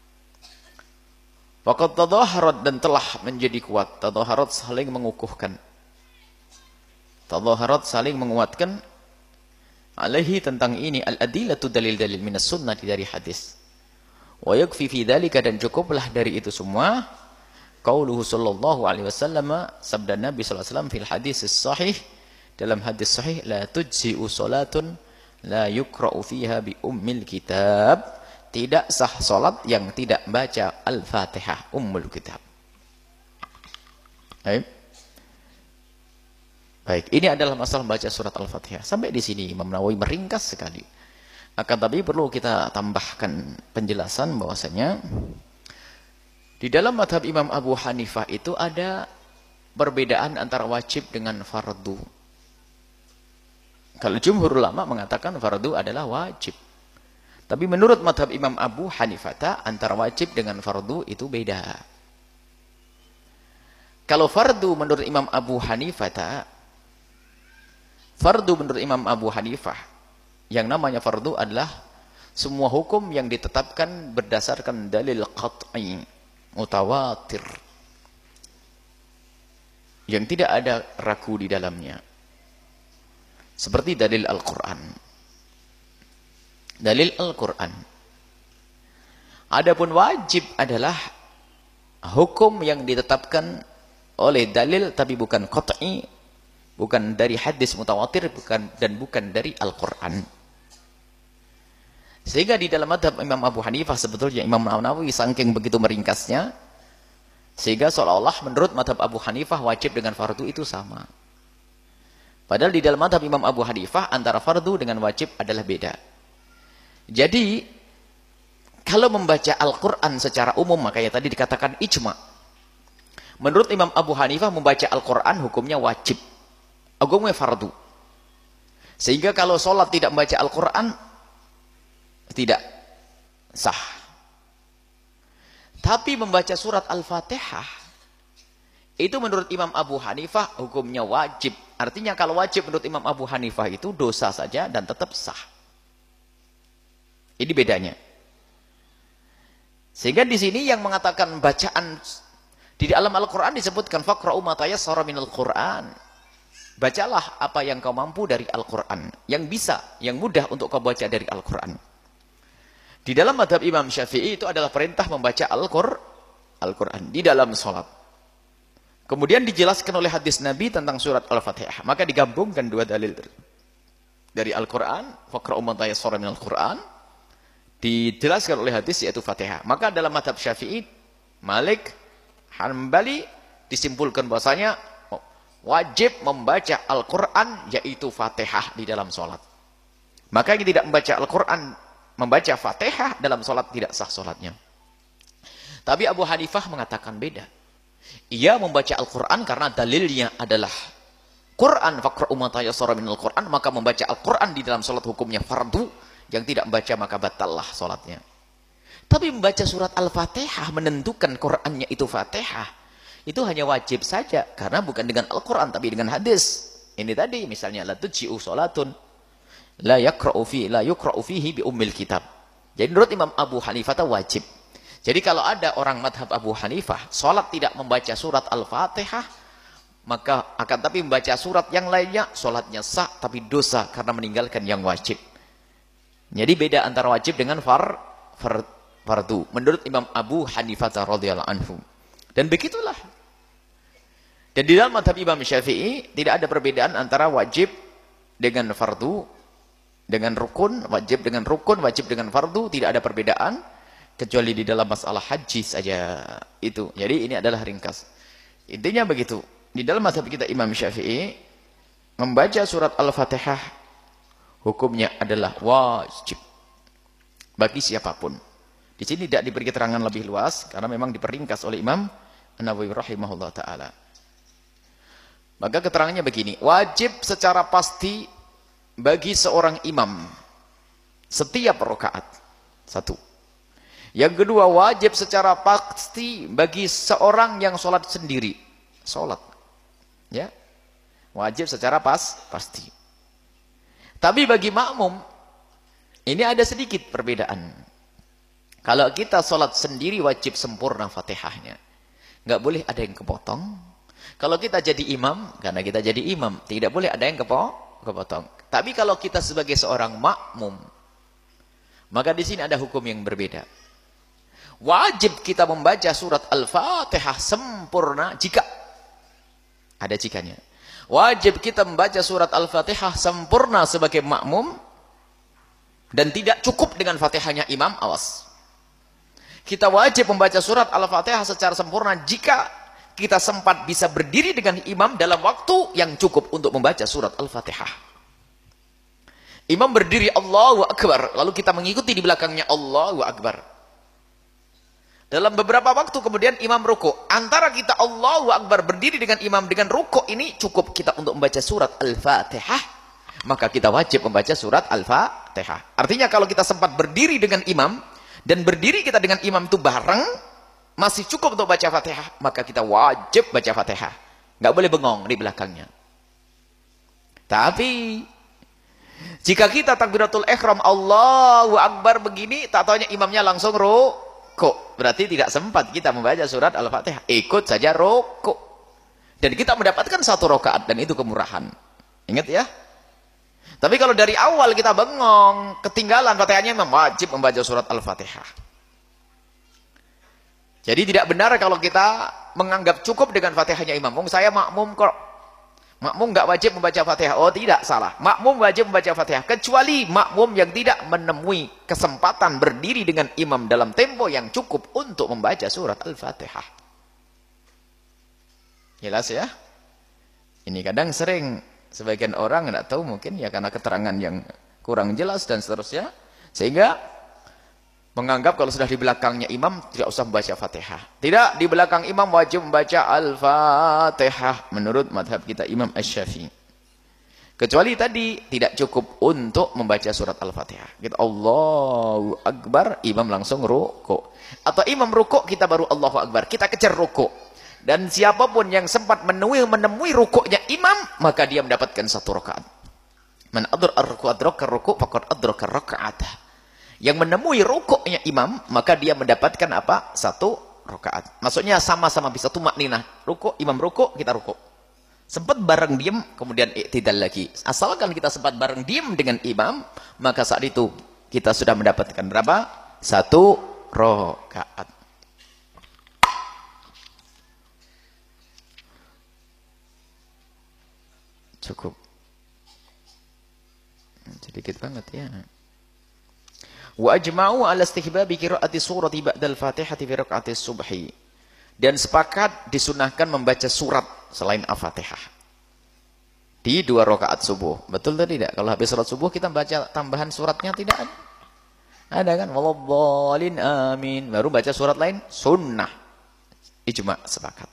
Faqad tadhaharat, dan telah menjadi kuat. Tadhaharat saling mengukuhkan. Tadhaharat saling menguatkan. Alaihi, tentang ini, al-adillatu dalil-dalil minas sunnah, dari hadis. Wa yakfi fi dzalika, dan cukuplah dari itu semua. Qauluhu sallallahu alaihi wasallam, sabda Nabi sallallahu alaihi wasallam fil hadis sahih, dalam hadis sahih, la tujzi'u salatun la yukra'u fiha bi ummil kitab. Tidak sah solat yang tidak baca Al-Fatihah, Ummul Kitab. Baik. Baik, ini adalah masalah baca surat Al-Fatihah. Sampai di sini Imam Nawawi meringkas sekali. Akan tapi perlu kita tambahkan penjelasan bahwasanya di dalam madhab Imam Abu Hanifah itu ada perbedaan antara wajib dengan fardu. Kalau jumhur ulama mengatakan fardu adalah wajib. Tapi menurut madhab Imam Abu Hanifah, antara wajib dengan fardu itu beda. Kalau fardu menurut Imam Abu Hanifah, fardu menurut Imam Abu Hanifah, yang namanya fardu adalah semua hukum yang ditetapkan berdasarkan dalil qat'i, mutawatir, yang tidak ada ragu di dalamnya. Seperti dalil Al-Quran. Dalil Al-Quran. Adapun wajib adalah hukum yang ditetapkan oleh dalil tapi bukan qat'i, bukan dari hadis mutawatir, bukan, dan bukan dari Al-Quran. Sehingga di dalam madhab Imam Abu Hanifah sebetulnya Imam Nawawi saking begitu meringkasnya, sehingga seolah-olah menurut madhab Abu Hanifah wajib dengan fardu itu sama. Padahal di dalam madhab Imam Abu Hanifah antara fardu dengan wajib adalah beda. Jadi, kalau membaca Al-Quran secara umum, makanya tadi dikatakan ijma'. Menurut Imam Abu Hanifah, membaca Al-Quran hukumnya wajib. Hukumnya fardu. Sehingga kalau sholat tidak membaca Al-Quran, tidak sah. Tapi membaca surat Al-Fatihah, itu menurut Imam Abu Hanifah, hukumnya wajib. Artinya kalau wajib menurut Imam Abu Hanifah itu dosa saja dan tetap sah. Ini bedanya. Sehingga di sini yang mengatakan bacaan di dalam Al-Quran disebutkan faqra'u ma tayassara minal Quran. Bacalah apa yang kau mampu dari Al-Quran, yang bisa, yang mudah untuk kau baca dari Al-Quran. Di dalam madhab Imam Syafi'i itu adalah perintah membaca Al-Quran di dalam sholat. Kemudian dijelaskan oleh hadis Nabi tentang surat Al-Fatihah. Maka digabungkan dua dalil dari Al-Quran, faqra'u ma tayassara minal Quran, dijelaskan oleh hadis yaitu Fatihah. Maka dalam madhab Syafi'i, Malik, Hanbali disimpulkan bahwasanya wajib membaca Al-Quran yaitu Fatihah di dalam sholat. Maka yang tidak membaca Al-Quran, membaca Fatihah dalam sholat tidak sah sholatnya. Tapi Abu Hanifah mengatakan beda. Ia membaca Al-Quran karena dalilnya adalah Quran, faqra'u ma tayassara minal Quran, maka membaca Al-Quran di dalam sholat hukumnya fardu, yang tidak membaca maka batallah sholatnya. Tapi membaca surat Al-Fatihah menentukan Qurannya itu Fatihah, itu hanya wajib saja, karena bukan dengan Al-Quran tapi dengan hadis. Ini tadi misalnya la tujzi'u sholatun la yakra'u fi la yukra'u fihi bi ummil kitab. Jadi menurut Imam Abu Hanifah itu wajib. Jadi kalau ada orang madhab Abu Hanifah sholat tidak membaca surat Al-Fatihah, maka akan tapi membaca surat yang lainnya, sholatnya sah tapi dosa karena meninggalkan yang wajib. Jadi beda antara wajib dengan far, far fardu menurut Imam Abu Hanifah radhiyallahu anhu. Dan begitulah. Dan di dalam madhab Imam Syafi'i tidak ada perbedaan antara wajib dengan fardu, dengan rukun, wajib dengan rukun, wajib dengan fardu, tidak ada perbedaan kecuali di dalam masalah haji saja itu. Jadi ini adalah ringkas. Intinya begitu. Di dalam mazhab kita Imam Syafi'i, membaca surat Al-Fatihah hukumnya adalah wajib bagi siapapun. Di sini tidak diberi keterangan lebih luas karena memang diperingkas oleh Imam An-Nawawi rahimahullah taala. Maka keterangannya begini, wajib secara pasti bagi seorang imam setiap rakaat. Satu. Yang kedua, wajib secara pasti bagi seorang yang sholat sendiri. Sholat. Ya. Wajib secara pas, pasti. Tapi bagi makmum, ini ada sedikit perbedaan. Kalau kita sholat sendiri wajib sempurna Fatihahnya. Nggak boleh ada yang kepotong. Kalau kita jadi imam, karena kita jadi imam, tidak boleh ada yang kepo, kepotong. Tapi kalau kita sebagai seorang makmum, maka di sini ada hukum yang berbeda. Wajib kita membaca surat Al-Fatihah sempurna jika ada jikanya. Wajib kita membaca surat Al-Fatihah sempurna sebagai makmum dan tidak cukup dengan Fatihahnya imam, awas. Kita wajib membaca surat Al-Fatihah secara sempurna jika kita sempat bisa berdiri dengan imam dalam waktu yang cukup untuk membaca surat Al-Fatihah. Imam berdiri Allahu Akbar, lalu kita mengikuti di belakangnya Allahu Akbar. Dalam beberapa waktu kemudian imam rukuk. Antara kita Allahu Akbar berdiri dengan imam dengan rukuk ini cukup kita untuk membaca surat Al-Fatihah, maka kita wajib membaca surat Al-Fatihah. Artinya kalau kita sempat berdiri dengan imam dan berdiri kita dengan imam itu bareng masih cukup untuk baca Fatihah, maka kita wajib baca Fatihah. Nggak boleh bengong di belakangnya. Tapi jika kita takbiratul ihram Allahu Akbar begini, tak taunya imamnya langsung rukuk. Kok berarti tidak sempat kita membaca surat Al-Fatihah, ikut saja rukuk dan kita mendapatkan satu rakaat dan itu kemurahan. Ingat ya. Tapi kalau dari awal kita bengong, ketinggalan Fatihahnya, memang wajib membaca surat Al-Fatihah. Jadi tidak benar kalau kita menganggap cukup dengan Fatihahnya imam. Mung saya makmum kok. Makmum nggak wajib membaca Fatihah. Oh tidak, salah. Makmum wajib membaca Fatihah. Kecuali makmum yang tidak menemui kesempatan berdiri dengan imam dalam tempo yang cukup untuk membaca surat Al-Fatihah. Jelas ya? Ini kadang sering sebagian orang nggak tahu, mungkin ya karena keterangan yang kurang jelas dan seterusnya. Sehingga menganggap kalau sudah di belakangnya imam tidak usah membaca Fatihah. Tidak, di belakang imam wajib membaca Al-Fatihah menurut madhab kita Imam Asy-Syafi'i. Kecuali tadi tidak cukup untuk membaca surat Al-Fatihah. Kita Allahu Akbar, imam langsung rukuk. Atau imam rukuk kita baru Allahu Akbar, kita kejar rukuk. Dan siapapun yang sempat menemui menemui rukuknya imam, maka dia mendapatkan satu rakaat. Man adraka ar-ruku' adraka ar-ruku' faqad adraka ar-raka'atah. Yang menemui rukuknya imam, maka dia mendapatkan apa? Satu rakaat. Maksudnya sama-sama bisa tumakninah. Rukuk, imam rukuk, kita rukuk. Sempat bareng diam, kemudian i'tidal lagi. Asalkan kita sempat bareng diam dengan imam, maka saat itu kita sudah mendapatkan berapa? Satu rakaat. Cukup. Sedikit banget ya. Wa ajma'u ala istihbabi qira'ati surati ba'dal Fatihati fi raq'ati subhi. Dan sepakat disunahkan membaca surat selain Al-Fatihah. Di dua rakaat subuh. Betul atau tidak? Kalau habis sholat subuh kita baca tambahan suratnya tidak ada. Ada kan? Waladhdallin amin. Baru baca surat lain sunnah. Ijma sepakat.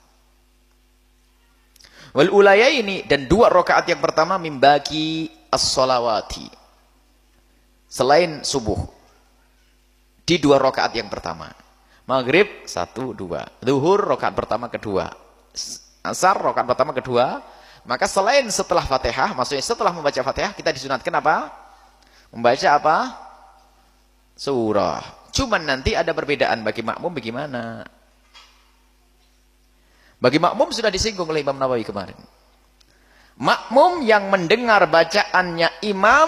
Wal ulayaini, dan dua rakaat yang pertama mimbaki as-sholawati. Selain subuh. Di dua rakaat yang pertama. Maghrib satu dua. Zuhur rakaat pertama kedua. Asar rakaat pertama kedua. Maka selain setelah Fatihah, maksudnya setelah membaca Fatihah, kita disunatkan apa? Membaca apa? Surah. Cuman nanti ada perbedaan bagi makmum bagaimana? Bagi makmum sudah disinggung oleh Imam Nawawi kemarin. Makmum yang mendengar bacaannya imam,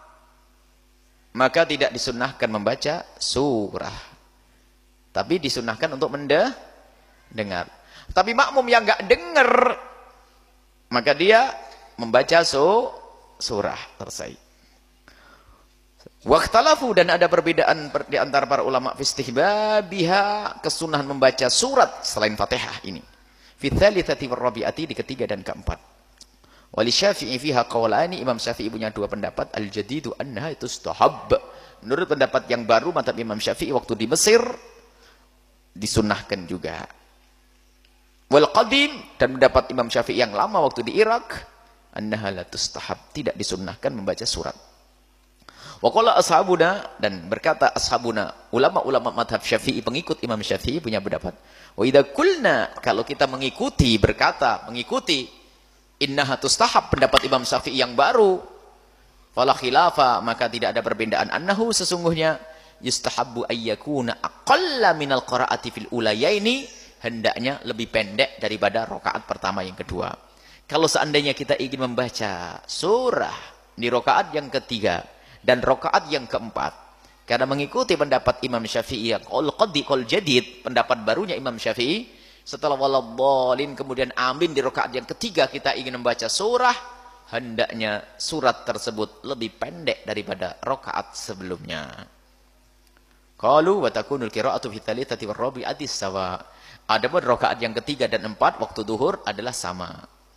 maka tidak disunnahkan membaca surah. Tapi disunnahkan untuk mendengar. Tapi makmum yang enggak dengar, maka dia membaca su, surah. Selesai. Waqtalafu, dan ada perbedaan di antara para ulama fi istihbabiha, kesunahan membaca surat selain Fatihah ini. Fi tsalitsati war rabi'ati, di ketiga dan keempat. Wali Syafi'i fiha qaulani, Imam Syafi'i punya dua pendapat. Al-jadidu annaha tustahab. Menurut pendapat yang baru mazhab Imam Syafi'i waktu di Mesir disunnahkan juga. Wal qadim, dan mendapat Imam Syafi'i yang lama waktu di Irak, annaha la tustahab, tidak disunnahkan membaca surat. Wa qala ashabuna, dan berkata ashabuna, ulama-ulama madhab Syafi'i pengikut Imam Syafi'i punya pendapat. Wa idza qulna, kalau kita mengikuti, berkata mengikuti innaha tustahab, pendapat Imam Syafi'i yang baru, fala khilafa, maka tidak ada perbedaan, annahu, sesungguhnya yustahabbu ayyakuna aqalla minal qira'ati fil ulayaini, hendaknya lebih pendek daripada rakaat pertama yang kedua. Kalau seandainya kita ingin membaca surah di rakaat yang ketiga dan rakaat yang keempat, karena mengikuti pendapat Imam Syafi'i yang qol qadi qol jadid, pendapat barunya Imam Syafi'i, setelah waladhdallin kemudian amin di rakaat yang ketiga kita ingin membaca surah, hendaknya surat tersebut lebih pendek daripada rakaat sebelumnya. Qalu wa takunul qira'atu fi tsalitsati war rabi'ati sawa. Adapun rakaat yang ketiga dan empat waktu zuhur adalah sama.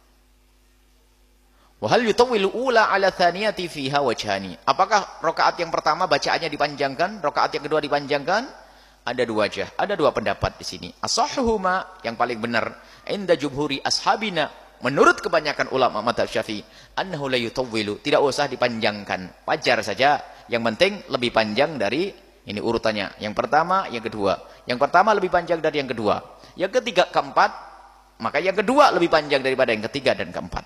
Wa hal yutawwilu ula ala tsaniyati fiha wajhani. Apakah rakaat yang pertama bacaannya dipanjangkan, rakaat yang kedua dipanjangkan? Ada dua wajah, ada dua pendapat di sini. As-sahhuhuma, yang paling benar, inda jumhuri ashabina, menurut kebanyakan ulama mazhab Syafi'i, annahu la yutawwilu, tidak usah dipanjangkan. Wajar saja, yang penting lebih panjang dari ini urutannya. Yang pertama, yang kedua. Yang pertama lebih panjang dari yang kedua. Yang ketiga, keempat, maka yang kedua lebih panjang daripada yang ketiga dan keempat.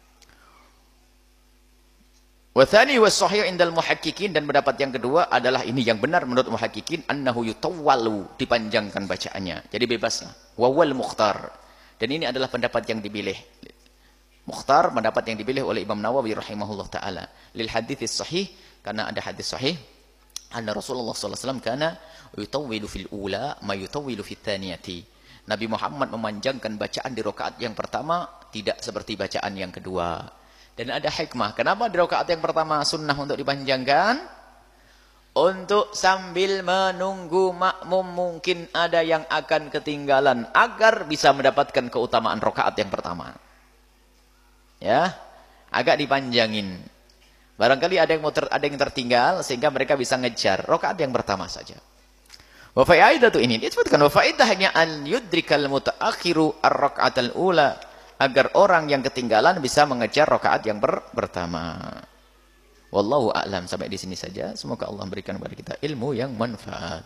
Wathani was-sahih indal muhaqqiqin, dan pendapat yang kedua adalah ini yang benar menurut muhaqqiqin, annahu yutawwalu, dipanjangkan bacaannya. Jadi bebaslah. Wa wal mukhtar. Dan ini adalah pendapat yang dipilih. Mukhtar, pendapat yang dipilih oleh Imam Nawawi rahimahullah taala. Lil hadits sahih, karena ada hadis sahih, anna Rasulullah sallallahu alaihi wasallam kana yutawwilu fil ula ma yutawwilu fit tsaniyati. Nabi Muhammad memanjangkan bacaan di rakaat yang pertama tidak seperti bacaan yang kedua. Dan ada hikmah. Kenapa di rakaat yang pertama sunnah untuk dipanjangkan? Untuk sambil menunggu makmum mungkin ada yang akan ketinggalan agar bisa mendapatkan keutamaan rakaat yang pertama. Ya, agak dipanjangin. Barangkali ada yang mau ter, ada yang tertinggal sehingga mereka bisa ngejar rakaat yang pertama saja. Wa faidatu ini disebutkan, wa faidahnya an yudrikal mutaakhiru ar-raka'atal ula, agar orang yang ketinggalan bisa mengejar rakaat yang ber pertama. Wallahu a'lam. Sampai di sini saja. Semoga Allah berikan kepada kita ilmu yang manfaat.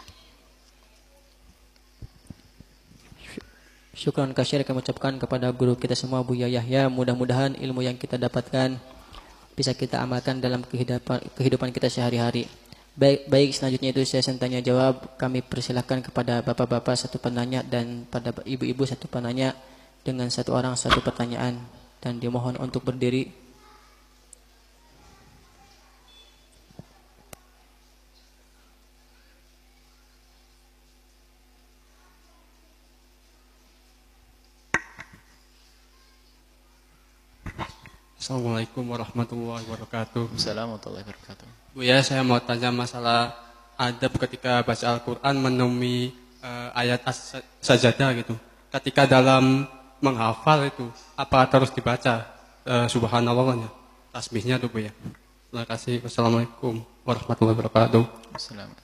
Syukran katsir kami ucapkan kepada guru kita semua, Buya Yahya. Mudah-mudahan ilmu yang kita dapatkan bisa kita amalkan dalam kehidupan kehidupan kita sehari-hari. Baik, baik selanjutnya itu sesi tanya jawab. Kami persilahkan kepada bapak-bapak satu penanya dan pada ibu-ibu satu penanya dengan satu orang satu pertanyaan, dan dimohon untuk berdiri. Assalamualaikum warahmatullahi wabarakatuh. Assalamualaikum warahmatullahi wabarakatuh. Bu ya, saya mau tanya masalah adab ketika baca Al-Quran menemui uh, ayat as-sajadah gitu. Ketika dalam menghafal itu, apa terus dibaca? uh, subhanallah, tasbihnya tuh Bu ya. Terima kasih. Wassalamualaikum warahmatullahi wabarakatuh. Assalamualaikum.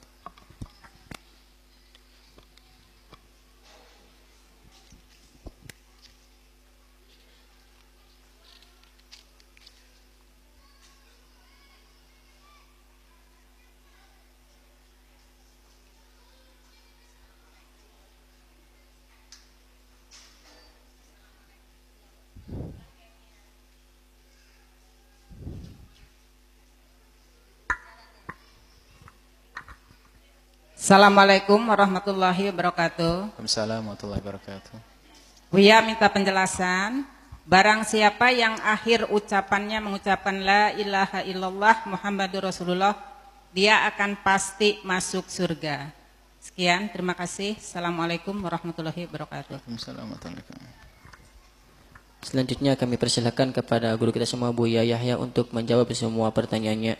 Assalamualaikum warahmatullahi wabarakatuh. Waalaikumsalam warahmatullahi wabarakatuh. Buya minta penjelasan. Barang siapa yang akhir ucapannya mengucapkan la ilaha illallah Muhammadur Rasulullah, dia akan pasti masuk surga. Sekian, terima kasih. Assalamualaikum warahmatullahi wabarakatuh. Waalaikumsalam warahmatullahi wabarakatuh. Selanjutnya kami persilakan kepada guru kita semua Buya Yahya untuk menjawab semua pertanyaannya.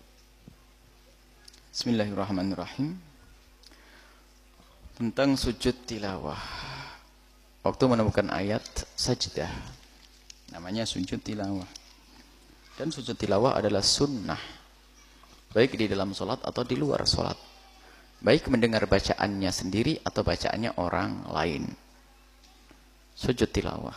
Bismillahirrahmanirrahim. Tentang sujud tilawah. Waktu menemukan ayat sajdah, namanya sujud tilawah. Dan sujud tilawah adalah sunnah, baik di dalam sholat atau di luar sholat, baik mendengar bacaannya sendiri atau bacaannya orang lain. Sujud tilawah.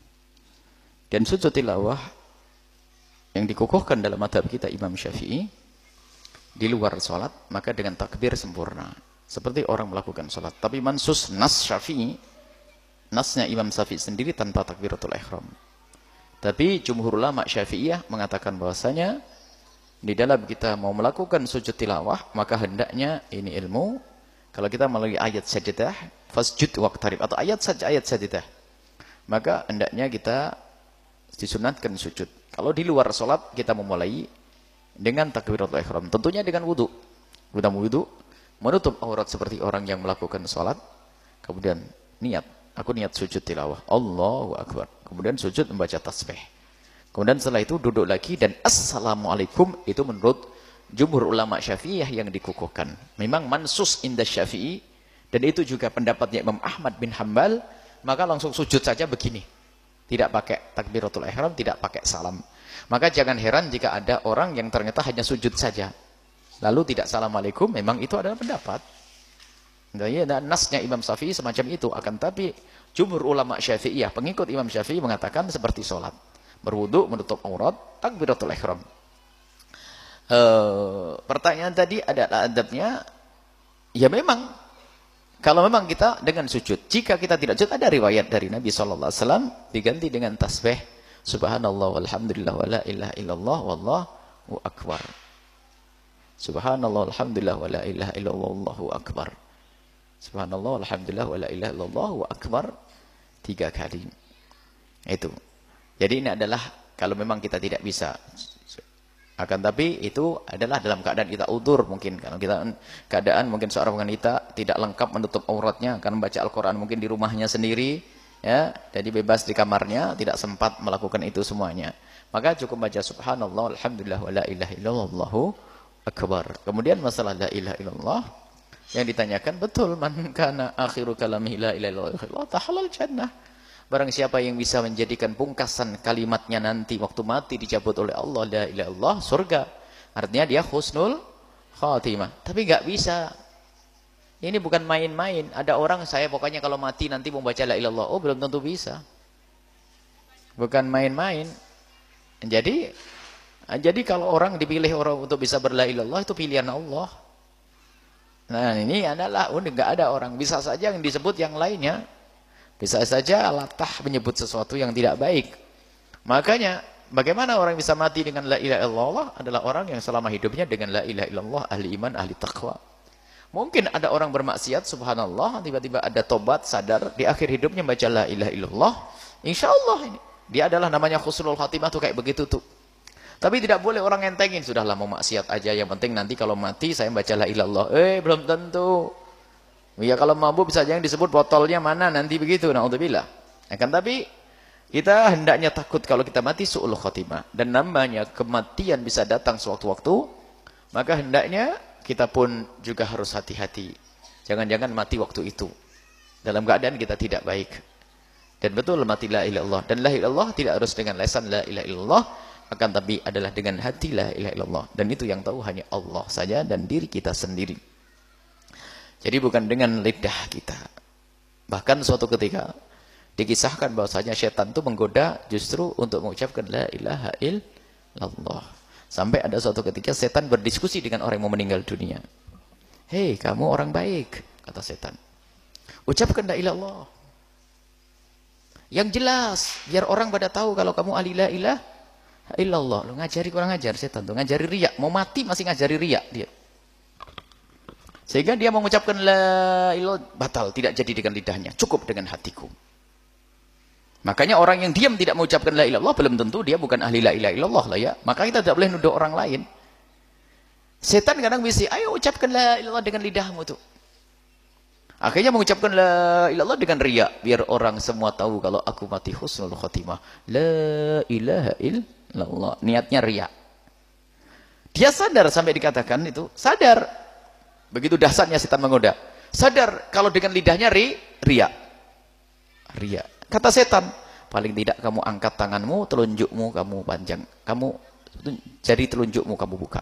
Dan sujud tilawah yang dikukuhkan dalam madhab kita Imam Syafi'i, di luar sholat maka dengan takbir sempurna, seperti orang melakukan sholat. Tapi mansus nas Syafi'i, nasnya Imam Syafi'i sendiri tanpa takbiratul ihram. Tapi jumhur ulama Syafi'iyah mengatakan bahwasanya di dalam kita mau melakukan sujud tilawah, maka hendaknya ini ilmu, kalau kita melalui ayat sajdah, fasjud waqtarib, atau ayat saja ayat sajdah, maka hendaknya kita disunatkan sujud. Kalau di luar sholat kita memulai dengan takbiratul ihram, tentunya dengan wudu. Kita wudu, menutup aurat seperti orang yang melakukan sholat, kemudian niat, aku niat sujud tilawah, Allahu Akbar, kemudian sujud membaca tasbih, kemudian setelah itu duduk lagi dan assalamualaikum. Itu menurut jumhur ulama Syafi'iyah yang dikukuhkan. Memang mansus inda Syafi'i, dan itu juga pendapatnya Imam Ahmad bin Hanbal, maka langsung sujud saja begini, tidak pakai takbiratul ihram, tidak pakai salam. Maka jangan heran jika ada orang yang ternyata hanya sujud saja lalu tidak assalamualaikum. Memang itu adalah pendapat, dan nasnya Imam Syafi'i semacam itu. Akan tapi jumhur ulama Syafi'iyah, pengikut Imam Syafi'i, mengatakan seperti sholat, berwudu, menutup aurat, takbiratul ihram. E, pertanyaan tadi ada adabnya. Ya memang, kalau memang kita dengan sujud, jika kita tidak sujud, ada riwayat dari Nabi shallallahu alaihi wasallam diganti dengan tasbih subhanallah walhamdulillah wala ilaha illallah wallahu akbar. Subhanallah alhamdulillah wa la ilaha illallah wallahu akbar. Subhanallah alhamdulillah wa la ilaha illallah wa akbar tiga kali. Itu. Jadi ini adalah kalau memang kita tidak bisa. Akan tapi itu adalah dalam keadaan kita udzur, mungkin kalau kita keadaan mungkin seorang wanita tidak lengkap menutup auratnya karena membaca Al-Qur'an mungkin di rumahnya sendiri, ya, jadi bebas di kamarnya, tidak sempat melakukan itu semuanya. Maka cukup baca subhanallah alhamdulillah wa la ilaha illallah wallahu akbar. Kemudian masalah la ilaha illallah yang ditanyakan, betul, man kana akhiru kalamihi la ilaha illallah tahalal jannah. Barang siapa yang bisa menjadikan pungkasan kalimatnya nanti waktu mati dicabut oleh Allah la ilaha illallah, surga. Artinya dia husnul khatimah. Tapi enggak bisa. Ini bukan main-main. Ada orang saya pokoknya kalau mati nanti mau baca la ilaha illallah. Oh, belum tentu bisa. Bukan main-main. Jadi Jadi kalau orang dipilih orang untuk bisa berla ilallah, itu pilihan Allah. Nah ini adalah unik, nggak ada orang. Bisa saja yang disebut yang lainnya. Bisa saja latah menyebut sesuatu yang tidak baik. Makanya bagaimana orang bisa mati dengan la ilaha illallah adalah orang yang selama hidupnya dengan la ilaha illallah, ahli iman, ahli taqwa. Mungkin ada orang bermaksiat, subhanallah, tiba-tiba ada tobat, sadar, di akhir hidupnya baca la ilaha illallah. Insya Allah ini dia adalah namanya husnul khatimah tuh kayak begitu tuh. Tapi tidak boleh orang entengin, sudahlah mau maksiat aja, yang penting nanti kalau mati saya baca la ilaha illallah. Eh, belum tentu. Ya kalau mabuk bisa aja yang disebut botolnya mana nanti begitu, naudzubillah. Akan tapi kita hendaknya takut kalau kita mati su'ul khatimah, dan namanya kematian bisa datang sewaktu-waktu, maka hendaknya kita pun juga harus hati-hati. Jangan-jangan mati waktu itu dalam keadaan kita tidak baik. Dan betul mati la ilaha illallah. Dan la ilaha illallah tidak harus dengan lisan la ilaha illallah, akan tapi adalah dengan hati la ilaha illallah. Dan itu yang tahu hanya Allah saja dan diri kita sendiri. Jadi bukan dengan lidah kita. Bahkan suatu ketika dikisahkan bahwasanya setan itu menggoda justru untuk mengucapkan la ilaha illallah. Sampai ada suatu ketika setan berdiskusi dengan orang yang mau meninggal dunia. Hei, kamu orang baik, kata setan. Ucapkan la ilaha illallah. Yang jelas, biar orang pada tahu kalau kamu ahli la ilaha illallah. Lu ngajari kurang ajar setan tuh, ngajari riya. Mau mati masih ngajari riya dia. Sehingga dia mengucapkan la ilaha batal, tidak jadi dengan lidahnya, cukup dengan hatiku. Makanya orang yang diam tidak mengucapkan la ilaha illallah belum tentu dia bukan ahli la ilaha illallah lah ya. Maka kita tidak boleh nuduh orang lain. Setan kadang bisa, ayo ucapkan la ilaha illallah dengan lidahmu tuh. Akhirnya mengucapkan la ilaha illallah dengan riya, biar orang semua tahu kalau aku mati husnul khotimah. La ilaha illallah, niatnya riya. Dia sadar sampai dikatakan itu, sadar. Begitu dahsyatnya setan menggoda. Sadar kalau dengan lidahnya ri, riya. Riya. Kata setan, paling tidak kamu angkat tanganmu, telunjukmu kamu panjang. Kamu jari telunjukmu kamu buka.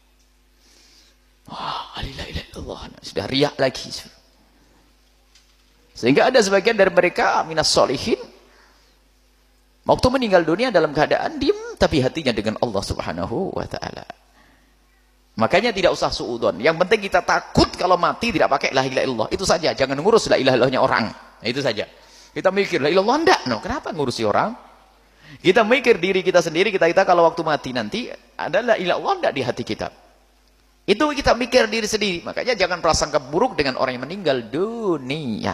Wah, la ilaha illallah. Sudah riya lagi. Sehingga ada sebagian dari mereka minas solihin waktu meninggal dunia dalam keadaan diam tapi hatinya dengan Allah Subhanahu wa taala. Makanya tidak usah suudzon. Yang penting kita takut kalau mati tidak pakai la ilaha illallah. Itu saja, jangan ngurus la ilaha illallahnya orang. Nah, itu saja. Kita mikir la ilaha illallah enggak, no, kenapa ngurusi orang? Kita mikir diri kita sendiri, kita kita kalau waktu mati nanti ada la ilaha illallah enggak di hati kita. Itu kita mikir diri sendiri. Makanya jangan prasangka buruk dengan orang yang meninggal dunia.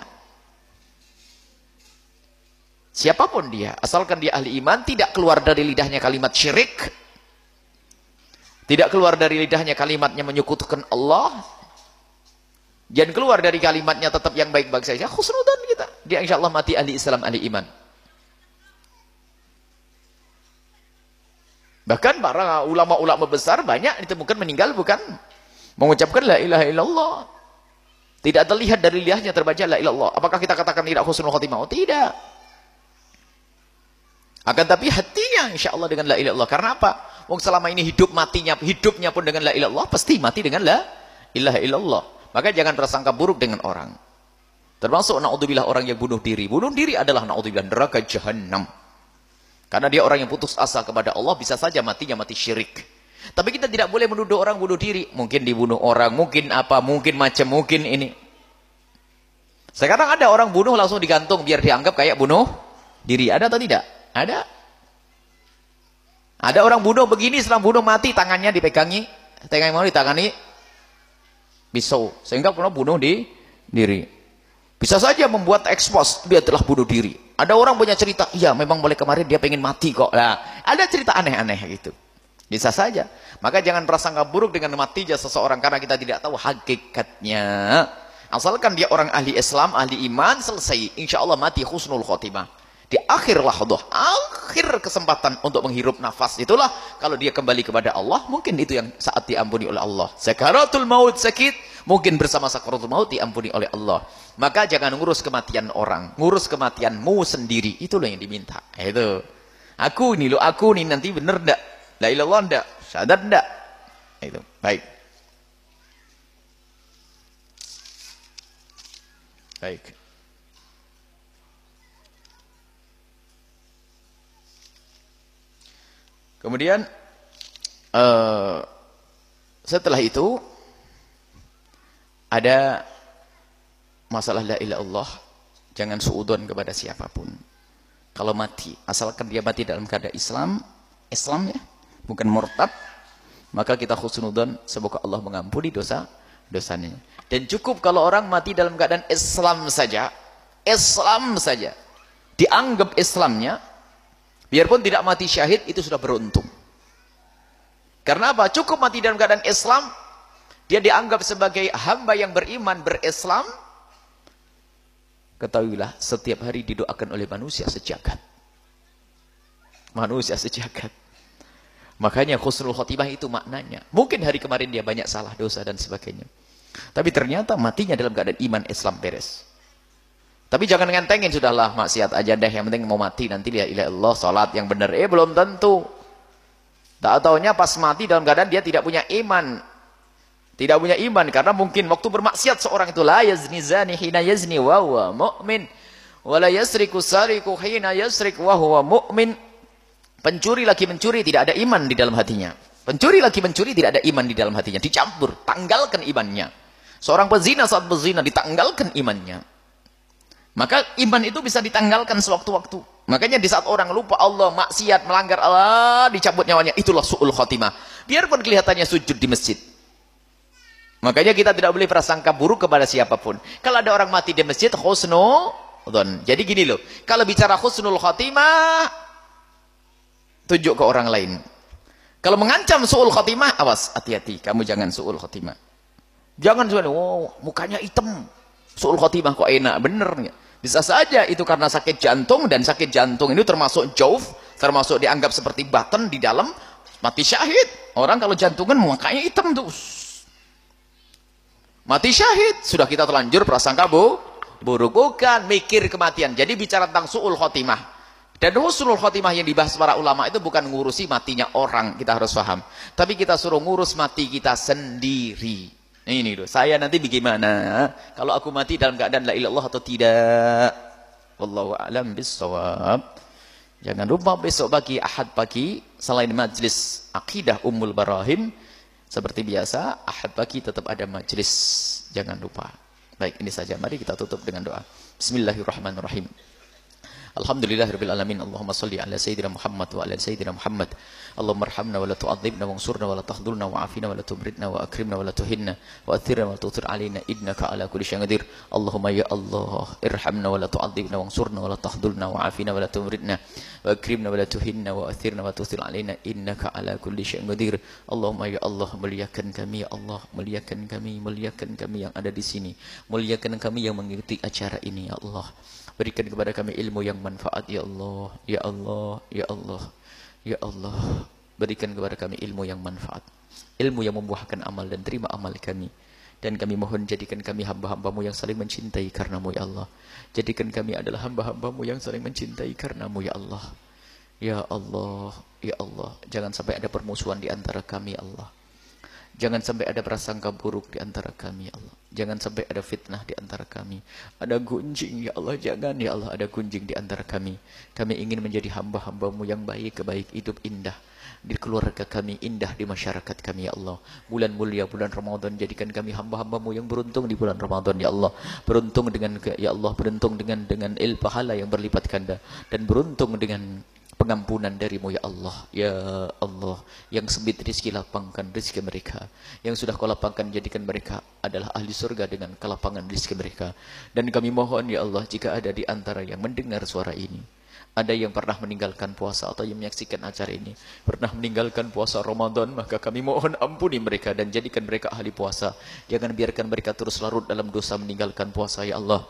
Siapapun dia, asalkan dia ahli iman, tidak keluar dari lidahnya kalimat syirik, tidak keluar dari lidahnya kalimatnya menyekutukan Allah, jangan keluar dari kalimatnya tetap yang baik-baik saja, khusnudan kita. Dia insya Allah mati ahli Islam, ahli iman. Bahkan para ulama-ulama besar banyak ditemukan meninggal bukan mengucapkan la ilaha illallah. Tidak terlihat dari lidahnya terbaca la ilaha illallah. Apakah kita katakan tidak husnul khotimah? Oh, tidak. Akan tapi hatinya insya Allah dengan la ilaha illallah. Karena apa? Wong selama ini hidup matinya, hidupnya pun dengan la ilaha illallah, pasti mati dengan la ilaha illallah. Maka jangan prasangka buruk dengan orang. Termasuk naudzubillah orang yang bunuh diri. Bunuh diri adalah naudzubillah neraka jahanam. Karena dia orang yang putus asa kepada Allah, bisa saja matinya mati syirik. Tapi kita tidak boleh menuduh orang bunuh diri. Mungkin dibunuh orang, mungkin apa, mungkin macam, mungkin ini. Sekarang ada orang bunuh langsung digantung biar dianggap kayak bunuh diri. Ada atau tidak? Ada. Ada orang bunuh begini, setelah bunuh mati tangannya dipegangi, tangannya mau ditangani pisau, sehingga pernah bunuh di diri. Bisa saja membuat ekspos dia telah bunuh diri. Ada orang punya cerita, iya memang mulai kemarin dia pengen mati kok. Nah, ada cerita aneh-aneh gitu. Bisa saja. Maka jangan prasangka buruk dengan matinya seseorang karena kita tidak tahu hakikatnya. Asalkan dia orang ahli Islam, ahli iman, selesai. Insya Allah mati husnul khotimah. Di akhir lahdoh, akhir kesempatan untuk menghirup nafas. Itulah kalau dia kembali kepada Allah, mungkin itu yang saat diampuni oleh Allah. Sakaratul maut sakit, mungkin bersama sakaratul maut diampuni oleh Allah. Maka jangan ngurus kematian orang, ngurus kematianmu sendiri. Itulah yang diminta. Itu. Aku ini lo, aku ini nanti bener ndak? La ilallah ndak? Syahadat ndak? Itu. Baik. Baik. Kemudian uh, setelah itu ada masalah la ilaha illallah. Jangan suudzon kepada siapapun. Kalau mati, asalkan dia mati dalam keadaan Islam, Islam ya, bukan murtad, maka kita husnudzon semoga Allah mengampuni dosa dosanya. Dan cukup kalau orang mati dalam keadaan Islam saja, Islam saja, dianggap Islamnya, biarpun tidak mati syahid, itu sudah beruntung. Karena apa? Cukup mati dalam keadaan Islam, dia dianggap sebagai hamba yang beriman, berislam. Ketahuilah, setiap hari didoakan oleh manusia sejagat. Manusia sejagat. Makanya husnul khotimah itu maknanya. Mungkin hari kemarin dia banyak salah, dosa dan sebagainya. Tapi ternyata matinya dalam keadaan iman, Islam, beres. Tapi jangan ngentengin, sudahlah maksiat aja deh, yang penting mau mati nanti la ilaha illallah, salat yang benar. Eh belum tentu. Tak taunya pas mati dalam keadaan dia tidak punya iman. Tidak punya iman karena mungkin waktu bermaksiat seorang itu la yazni zani hina yazni wa huwa mu'min wa la yasriku sariku hina yasrik wa huwa mu'min. Pencuri lagi mencuri tidak ada iman di dalam hatinya. Pencuri lagi mencuri tidak ada iman di dalam hatinya. Dicampur, tanggalkan imannya. Seorang pezina saat berzina ditanggalkan imannya. Maka iman itu bisa ditanggalkan sewaktu-waktu. Makanya di saat orang lupa Allah, maksiat, melanggar Allah, dicabut nyawanya, itulah su'ul khotimah. Biarpun kelihatannya sujud di masjid. Makanya kita tidak boleh prasangka buruk kepada siapapun. Kalau ada orang mati di masjid, husnudon. Jadi gini loh, kalau bicara husnul khotimah, tunjuk ke orang lain. Kalau mengancam su'ul khotimah, awas, hati-hati, kamu jangan su'ul khotimah. Jangan su'ul, oh, mukanya hitam. Su'ul khotimah kok enak, bener nggak? Bisa saja itu karena sakit jantung, dan sakit jantung ini termasuk jauf, termasuk dianggap seperti batan di dalam, mati syahid. Orang kalau jantungan mukanya hitam tuh. Mati syahid, sudah kita terlanjur prasangka bu, buruk. Bukan, mikir kematian. Jadi bicara tentang su'ul khotimah. Dan husnul khotimah yang dibahas para ulama itu bukan ngurusi matinya orang, kita harus paham. Tapi kita suruh ngurus mati kita sendiri. Ini loh, saya nanti bagaimana? Kalau aku mati dalam keadaan la ilaha illallah atau tidak? Wallahu a'lam bissawab. Jangan lupa besok pagi, Ahad pagi, selain majlis akidah Ummul Barahim, seperti biasa, Ahad pagi tetap ada majlis. Jangan lupa. Baik, ini saja. Mari kita tutup dengan doa. Bismillahirrahmanirrahim. Alhamdulillahirabbil alamin. Allahumma shalli ala sayyidina Muhammad wa ala sayyidina Muhammad. Allahumma arhamna wa la tu'adzibna wansurna wa la tahdhurna wa afina wa la tubridna wa akrimna wa la tuhinna wa athirna wa la tuthir alaina innaka ala kulli syai'in qadir. Allahumma ya Allah, irhamna wa la tu'adzibna wansurna wa la tahdhurna wa afina wa la tubridna wa akrimna wa la tuhinna wa athirna wa tuthir alaina innaka ala kulli syai'in qadir. Allahumma ya Allah, muliakan kami ya Allah, muliakan kami, muliakan kami yang ada di sini, muliakan kami yang mengikuti acara ini ya Allah. Berikan kepada kami ilmu yang manfaat ya Allah, ya Allah, ya Allah, ya Allah. Berikan kepada kami ilmu yang manfaat, ilmu yang membuahkan amal, dan terima amal kami. Dan kami mohon jadikan kami hamba-hambamu yang saling mencintai karenamu ya Allah. Jadikan kami adalah hamba-hambamu yang saling mencintai karenamu ya Allah. Ya Allah, ya Allah. Jangan sampai ada permusuhan di antara kami ya Allah. Jangan sampai ada prasangka buruk di antara kami ya Allah. Jangan sampai ada fitnah di antara kami. Ada gunjing ya Allah. Jangan ya Allah ada gunjing di antara kami. Kami ingin menjadi hamba-hambamu yang baik, kebaik, hidup indah di keluarga kami, indah di masyarakat kami ya Allah. Bulan mulia, bulan Ramadan, jadikan kami hamba-hambamu yang beruntung di bulan Ramadan ya Allah. Beruntung dengan ya Allah, beruntung dengan dengan il pahala yang berlipat ganda, dan beruntung dengan pengampunan darimu ya Allah. Ya Allah, yang sempit rizki lapangkan rizki mereka, yang sudah kau lapangkan jadikan mereka adalah ahli surga dengan kelapangan rizki mereka. Dan kami mohon ya Allah, jika ada di antara yang mendengar suara ini, ada yang pernah meninggalkan puasa atau yang menyaksikan acara ini pernah meninggalkan puasa Ramadan, maka kami mohon ampuni mereka dan jadikan mereka ahli puasa. Jangan biarkan mereka terus larut dalam dosa meninggalkan puasa ya Allah.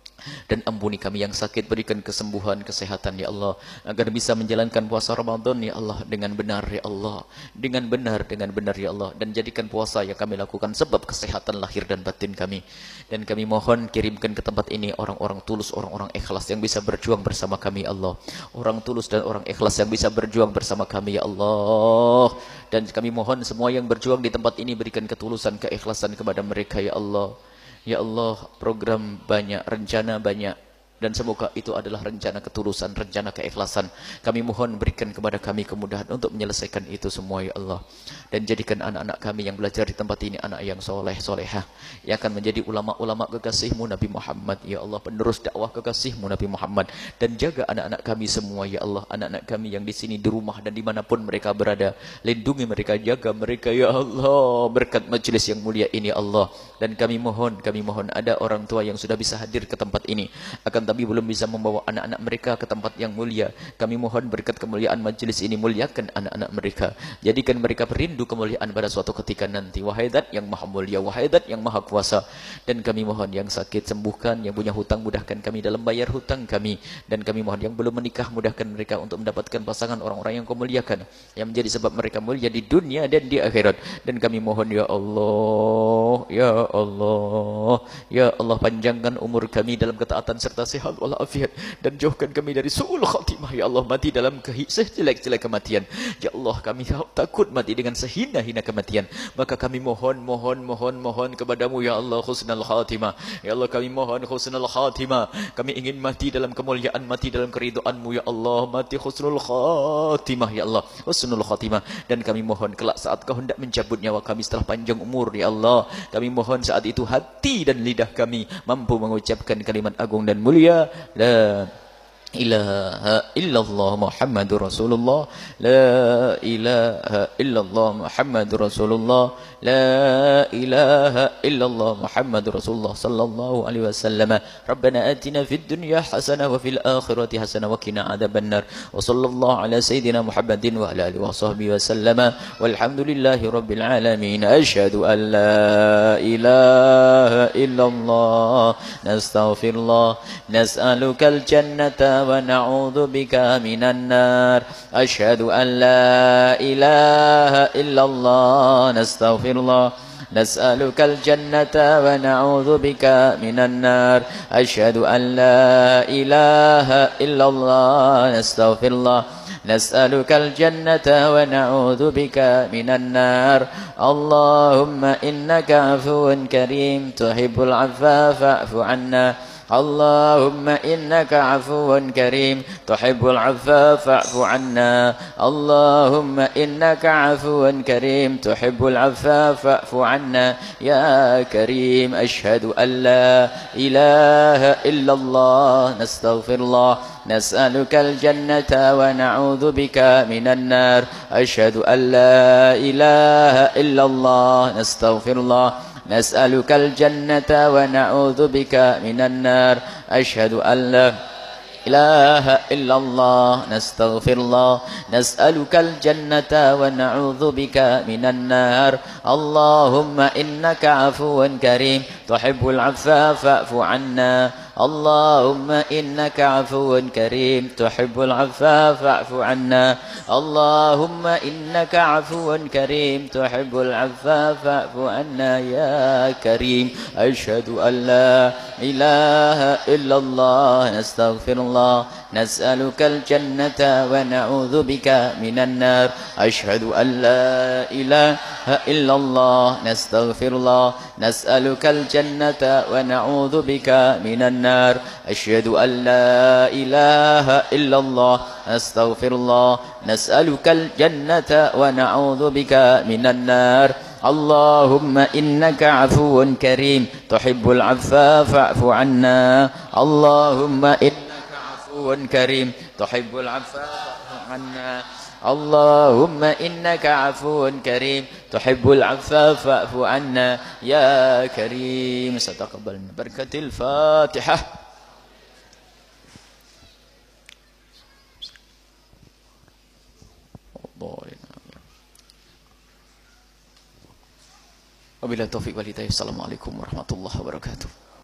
Dan ampuni kami yang sakit, berikan kesembuhan, kesehatan ya Allah, agar bisa menjalankan puasa Ramadan ya Allah dengan benar ya Allah, dengan benar, dengan benar ya Allah. Dan jadikan puasa yang kami lakukan sebab kesehatan lahir dan batin kami. Dan kami mohon kirimkan ke tempat ini orang-orang tulus, orang-orang ikhlas yang bisa berjuang bersama kami ya Allah. Orang tulus dan orang ikhlas yang bisa berjuang bersama kami ya Allah. Dan kami mohon semua yang berjuang di tempat ini berikan ketulusan, keikhlasan kepada mereka ya Allah. Ya Allah, program banyak, rencana banyak, dan semoga itu adalah rencana ketulusan, rencana keikhlasan. Kami mohon berikan kepada kami kemudahan untuk menyelesaikan itu semua ya Allah. Dan jadikan anak-anak kami yang belajar di tempat ini anak yang soleh, solehah, yang akan menjadi ulama-ulama kekasihmu Nabi Muhammad ya Allah, penerus dakwah kekasihmu Nabi Muhammad. Dan jaga anak-anak kami semua ya Allah, anak-anak kami yang di sini, di rumah dan dimanapun mereka berada, lindungi mereka, jaga mereka ya Allah, berkat majelis yang mulia ini ya Allah. Dan kami mohon, kami mohon ada orang tua yang sudah bisa hadir ke tempat ini, akan tapi belum bisa membawa anak-anak mereka ke tempat yang mulia. Kami mohon berkat kemuliaan majelis ini, muliakan anak-anak mereka. Jadikan mereka perindu kemuliaan pada suatu ketika nanti. Wahai Zat yang maha mulia, wahai Zat yang maha kuasa. Dan kami mohon yang sakit sembuhkan, yang punya hutang mudahkan kami dalam bayar hutang kami. Dan kami mohon yang belum menikah mudahkan mereka untuk mendapatkan pasangan orang-orang yang kau muliakan, yang menjadi sebab mereka mulia di dunia dan di akhirat. Dan kami mohon ya Allah, ya Allah, ya Allah, panjangkan umur kami dalam ketaatan serta sehat walafiat, dan jauhkan kami dari su'ul khatimah. Ya Allah, mati dalam sejelek-jelek kematian. Ya Allah, kami takut mati dengan sehina-hina kematian. Maka kami mohon, mohon, mohon, mohon kepadamu ya Allah husnul khatimah. Ya Allah, kami mohon husnul khatimah. Kami ingin mati dalam kemuliaan, mati dalam keridhaan-Mu ya Allah, mati husnul khatimah ya Allah, husnul khatimah. Dan kami mohon kelak saat Kau hendak mencabut nyawa kami setelah panjang umur ya Allah, kami mohon saat itu hati dan lidah kami mampu mengucapkan kalimat agung dan mulia, la ilaha illallah Muhammadur Rasulullah, la ilaha illallah Muhammadur Rasulullah, la ilaha illallah Muhammadur Rasulullah sallallahu alaihi wasallam. Rabbana atina fid dunya hasanah wa fil akhirati hasanah wa qina adzabannar. Wa sallallahu ala sayidina Muhammadin wa ala alihi wa sahbihi wasallama. Walhamdulillahi rabbil alamin. Asyhadu an la ilaha illallah, nastaghfirullah, nas'alukal jannata wa na'udzu bika minan nar. Asyhadu an la ilaha illallah, nastaghfirullah, nas'alukal jannata wa na'udzu bika minan nar. Asyhadu an la ilaha illallah, nastaghfirullah, nas'alukal jannata wa na'udzu bika minan nar. Allahumma innaka 'afuwun karim tuhibbul 'afwa fa'fu 'anna. Allahumma innaka 'afuwun karim tuhibbul 'afwa fa'fu 'anna. Allahumma innaka 'afuwun karim tuhibbul 'afwa fa'fu 'anna ya karim. Asyhadu an la ilaha illallah, nastaghfirullah, nas'alukal jannata wa na'udzu bika minan nar. Asyhadu an la ilaha illallah, nastaghfirullah, nas'alukal jannata wa na'udzu bika minan nar. Asyhadu an la ilaha illallah, nastaghfirullah, nas'alukal jannata wa na'udzu bika minan nar. Allahumma innaka 'afuwun karim tuhibbul 'afwa fa'fu 'anna. Allahumma innaka 'afuwun karim tuhibbul 'afwa fa'fu 'anna. Allahumma innaka 'afuwun karim tuhibbul 'afwa fa'fu 'anna ya karim. Asyhadu an la ilaha illallah, nastaghfirullah, nas'alukal jannata wa na'udzu bika minan nar. Asyhadu an la ilaha illallah, nastaghfirullah, nas'alukal jannata wa na'udzu bika minan nar. Asyhadu an la ilaha illallah, nastaghfirullah, nas'alukal jannata wa na'udzu bika minan nar. Allahumma innaka 'afuwun karim tuhibbul 'afwa fa'fu 'anna. Allahumma innaka 'afuwun karim tuhibbul 'afwa fa'fu 'anna. Allahumma innaka 'afuwun karim tuhibbul 'afwa fa'fu 'anna ya karim. Sataqabbal barakatil Fatihah. Wabillahi taufiq wal hidayah. Assalamualaikum warahmatullahi wabarakatuh.